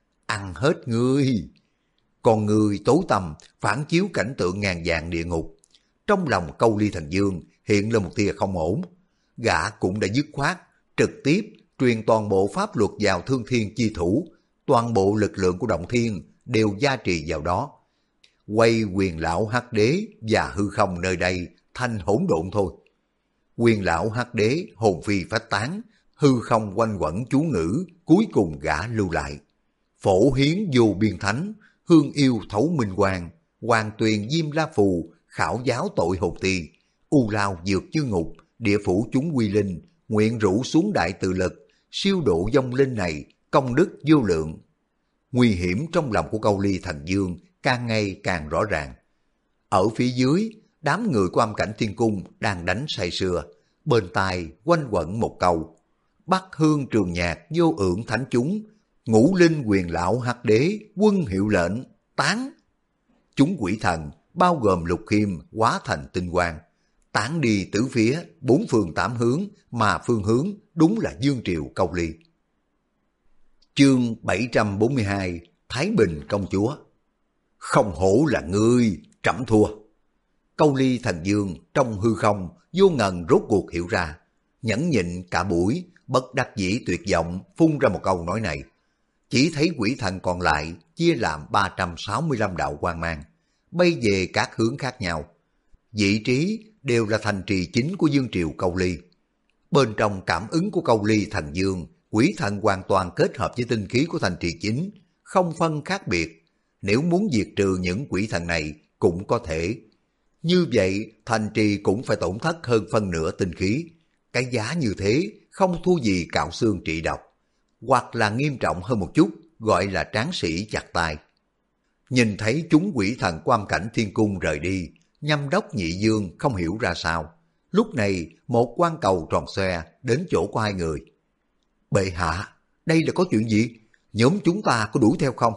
Ăn hết ngươi. Còn người tối tăm phản chiếu cảnh tượng ngàn vạn địa ngục. Trong lòng Câu Ly thần dương hiện lên một tia không ổn. Gã cũng đã dứt khoát, trực tiếp truyền toàn bộ pháp luật vào Thương Thiên chi thủ, toàn bộ lực lượng của động thiên đều gia trì vào đó. Quay Quyền lão Hắc Đế và hư không nơi đây thành hỗn độn thôi. Quyền lão Hắc Đế hồn phi phách tán, hư không quanh quẩn chú ngữ, cuối cùng gã lưu lại. Phổ hiến vô biên thánh, hương yêu thấu minh quang, hoàng tuyền diêm la phù, khảo giáo tội hồn ti, u lao dược chư ngục, địa phủ chúng quy linh, nguyện rủ xuống đại tự lực, siêu độ vong linh này, công đức vô lượng. Nguy hiểm trong lòng của Câu Ly thần dương càng ngày càng rõ ràng. Ở phía dưới, đám người của âm cảnh thiên cung đang đánh say sưa, bên tai quanh quẩn một câu: Bắc hương trường nhạc vô ưởng thánh chúng, ngũ linh quyền lão Hắc Đế quân hiệu lệnh tán. Chúng quỷ thần bao gồm Lục Khiêm hóa thành tinh quang, tán đi tứ phía 4 phương 8 hướng, mà phương hướng đúng là Dương Triều Câu Ly. Chương 742 Thái Bình công chúa. Không hổ là ngươi, trẫm thua. Câu Ly thần dương trong hư không vô ngần rốt cuộc hiểu ra, nhẫn nhịn cả buổi, bất đắc dĩ tuyệt vọng phun ra một câu nói này. Chỉ thấy quỷ thần còn lại chia làm 365 đạo quang mang, bay về các hướng khác nhau. Vị trí đều là thành trì chính của Dương Triều Câu Ly. Bên trong cảm ứng của Câu Ly thần dương, quỷ thần hoàn toàn kết hợp với tinh khí của thành trì chính, không phân khác biệt. Nếu muốn diệt trừ những quỷ thần này cũng có thể. Như vậy thành trì cũng phải tổn thất hơn phân nửa tinh khí. Cái giá như thế không thua gì cạo xương trị độc, hoặc là nghiêm trọng hơn một chút gọi là tráng sĩ chặt tay. Nhìn thấy chúng quỷ thần của âm cảnh thiên cung rời đi, Nhâm đốc Nhị Dương không hiểu ra sao. Lúc này một quan cầu tròn xoe đến chỗ của hai người. Bệ hạ, đây là có chuyện gì? nhóm chúng ta có đuổi theo không?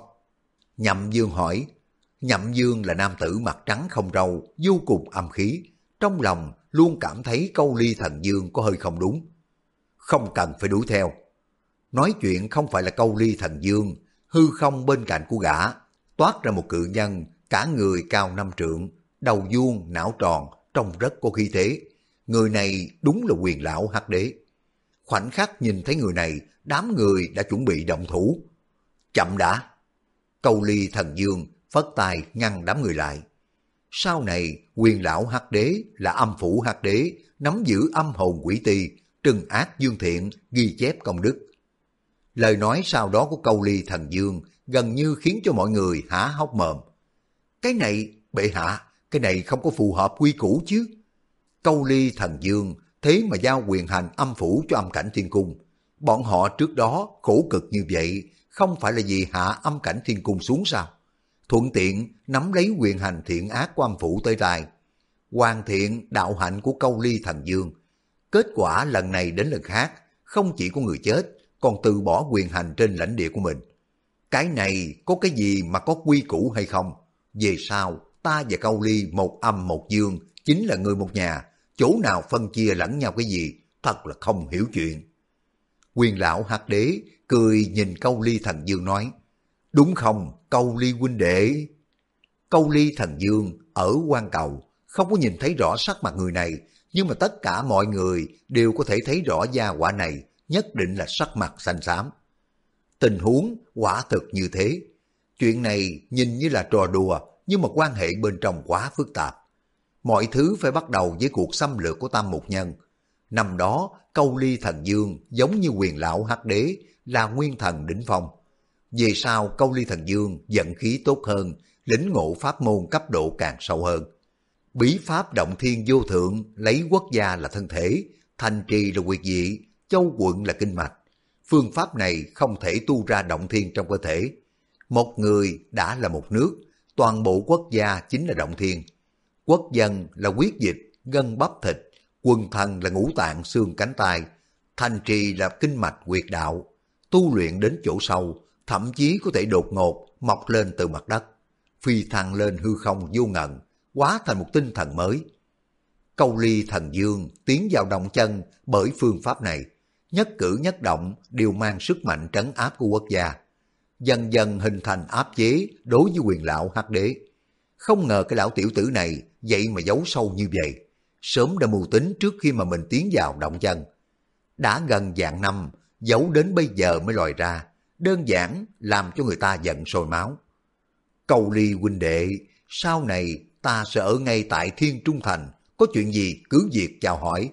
Nhậm Dương hỏi. Nhậm Dương là nam tử mặt trắng không râu, vô cùng âm khí. Trong lòng luôn cảm thấy Câu Ly Thần Dương có hơi không đúng. Không cần phải đuổi theo. Nói chuyện không phải là Câu Ly Thần Dương, hư không bên cạnh của gã toát ra một cự nhân, cả người cao 5 trượng, đầu vuông, não tròn, trông rất có khí thế. Người này đúng là Quyền lão Hắc Đế. Khoảnh khắc nhìn thấy người này, đám người đã chuẩn bị động thủ. Chậm đã. Câu Ly Thần Dương phất tay ngăn đám người lại. Sau này, Quyền lão Hắc Đế là âm phủ Hắc Đế, nắm giữ âm hồn quỷ ti, trừng ác dương thiện, ghi chép công đức. Lời nói sau đó của Câu Ly Thần Dương gần như khiến cho mọi người há hốc mồm. Cái này, bệ hạ, cái này không có phù hợp quy củ chứ. Câu Ly Thần Dương thế mà giao quyền hành âm phủ cho âm cảnh thiên cung. Bọn họ trước đó khổ cực như vậy, không phải là vì hạ âm cảnh thiên cung xuống sao? Thuận tiện nắm lấy quyền hành thiện ác của âm phủ tới tay, hoàn thiện đạo hạnh của Câu Ly Thần Dương. Kết quả lần này đến lần khác, không chỉ có người chết, còn từ bỏ quyền hành trên lãnh địa của mình. Cái này có cái gì mà có quy củ hay không? Về sau, ta và Câu Ly một âm một dương, chính là người một nhà, chỗ nào phân chia lẫn nhau cái gì, thật là không hiểu chuyện. Quyền lão Hắc Đế cười nhìn Câu Ly Thần Dương nói, đúng không, Câu Ly huynh đệ? Câu Ly Thần Dương ở quan cầu, không có nhìn thấy rõ sắc mặt người này, nhưng mà tất cả mọi người đều có thể thấy rõ gia hỏa này, nhất định là sắc mặt xanh xám. Tình huống quả thực như thế. Chuyện này nhìn như là trò đùa, nhưng mà quan hệ bên trong quá phức tạp. Mọi thứ phải bắt đầu với cuộc xâm lược của Tam Mục Nhân. Năm đó, Câu Ly Thần Dương giống như Quyền lão Hắc Đế là nguyên thần đỉnh phong. Về sau, Câu Ly Thần Dương vận khí tốt hơn, lĩnh ngộ pháp môn cấp độ càng sâu hơn. Bí pháp động thiên vô thượng, lấy quốc gia là thân thể, thành trì là huyệt vị, châu quận là kinh mạch. Phương pháp này không thể tu ra động thiên trong cơ thể. Một người đã là một nước, toàn bộ quốc gia chính là động thiên. Quốc dân là huyết dịch, gân bắp thịt, quần thần là ngũ tạng xương cánh tay, thành trì là kinh mạch huyệt đạo. Tu luyện đến chỗ sâu, thậm chí có thể đột ngột mọc lên từ mặt đất, phi thăng lên hư không vô ngần, hóa thành một tinh thần mới. Câu Ly Thần Dương tiến vào động chân bởi phương pháp này, nhất cử nhất động đều mang sức mạnh trấn áp của quốc gia, dần dần hình thành áp chế đối với Quyền lão Hắc Đế. Không ngờ cái lão tiểu tử này vậy mà giấu sâu như vậy, sớm đã mưu tính trước khi mà mình tiến vào động chân. Đã gần vạn năm, giấu đến bây giờ mới lòi ra, đơn giản làm cho người ta giận sôi máu. Câu Ly huynh đệ, sau này ta sẽ ở ngay tại Thiên Trung Thành, có chuyện gì cứ việc chào hỏi.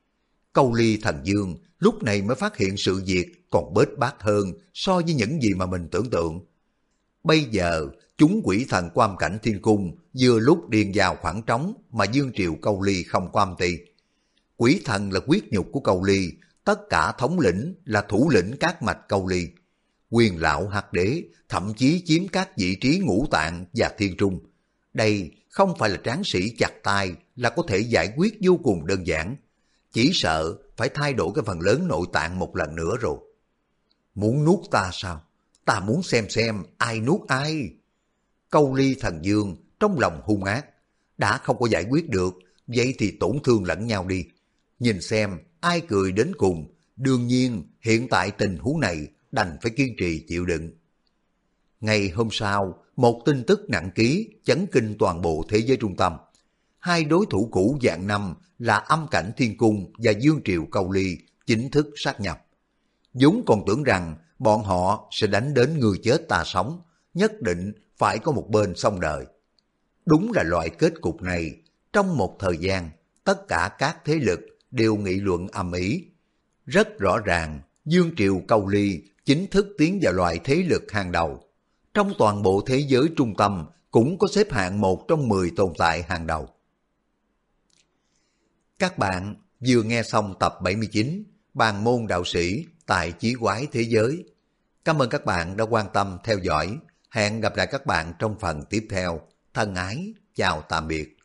Câu Ly Thần Dương lúc này mới phát hiện sự việc còn bết bát hơn so với những gì mà mình tưởng tượng. Bây giờ, chúng quỷ thần của âm cảnh thiên cung vừa lúc điền vào khoảng trống mà Dương Triều Câu Ly không có âm ti. Quỷ thần là huyết nhục của Câu Ly, tất cả thống lĩnh là thủ lĩnh các mạch Câu Ly. Quyền lão Hắc Đế thậm chí chiếm các vị trí ngũ tạng và thiên trung. Đây không phải là tráng sĩ chặt tay là có thể giải quyết vô cùng đơn giản. Chỉ sợ phải thay đổi cái phần lớn nội tạng một lần nữa rồi. Muốn nuốt ta sao? Ta muốn xem ai nuốt ai. Câu Ly Thần Dương trong lòng hung ác. Đã không có giải quyết được, vậy thì tổn thương lẫn nhau đi. Nhìn xem ai cười đến cùng. Đương nhiên hiện tại tình huống này đành phải kiên trì chịu đựng. Ngày hôm sau, một tin tức nặng ký chấn kinh toàn bộ thế giới trung tâm. Hai đối thủ cũ vạn năm là âm cảnh thiên cung và Dương Triều Câu Ly chính thức sát nhập. Vốn còn tưởng rằng bọn họ sẽ đánh đến người chết ta sống, nhất định phải có một bên xong đời. Đúng là loại kết cục này, trong một thời gian, tất cả các thế lực đều nghị luận ầm ĩ. Rất rõ ràng, Dương Triều Câu Ly chính thức tiến vào loại thế lực hàng đầu. Trong toàn bộ thế giới trung tâm cũng có xếp hạng một trong 10 tồn tại hàng đầu. Các bạn vừa nghe xong tập 79 Bàn môn đạo sĩ tại Chí Quái Thế Giới. Cảm ơn các bạn đã quan tâm theo dõi. Hẹn gặp lại các bạn trong phần tiếp theo. Thân ái, chào tạm biệt.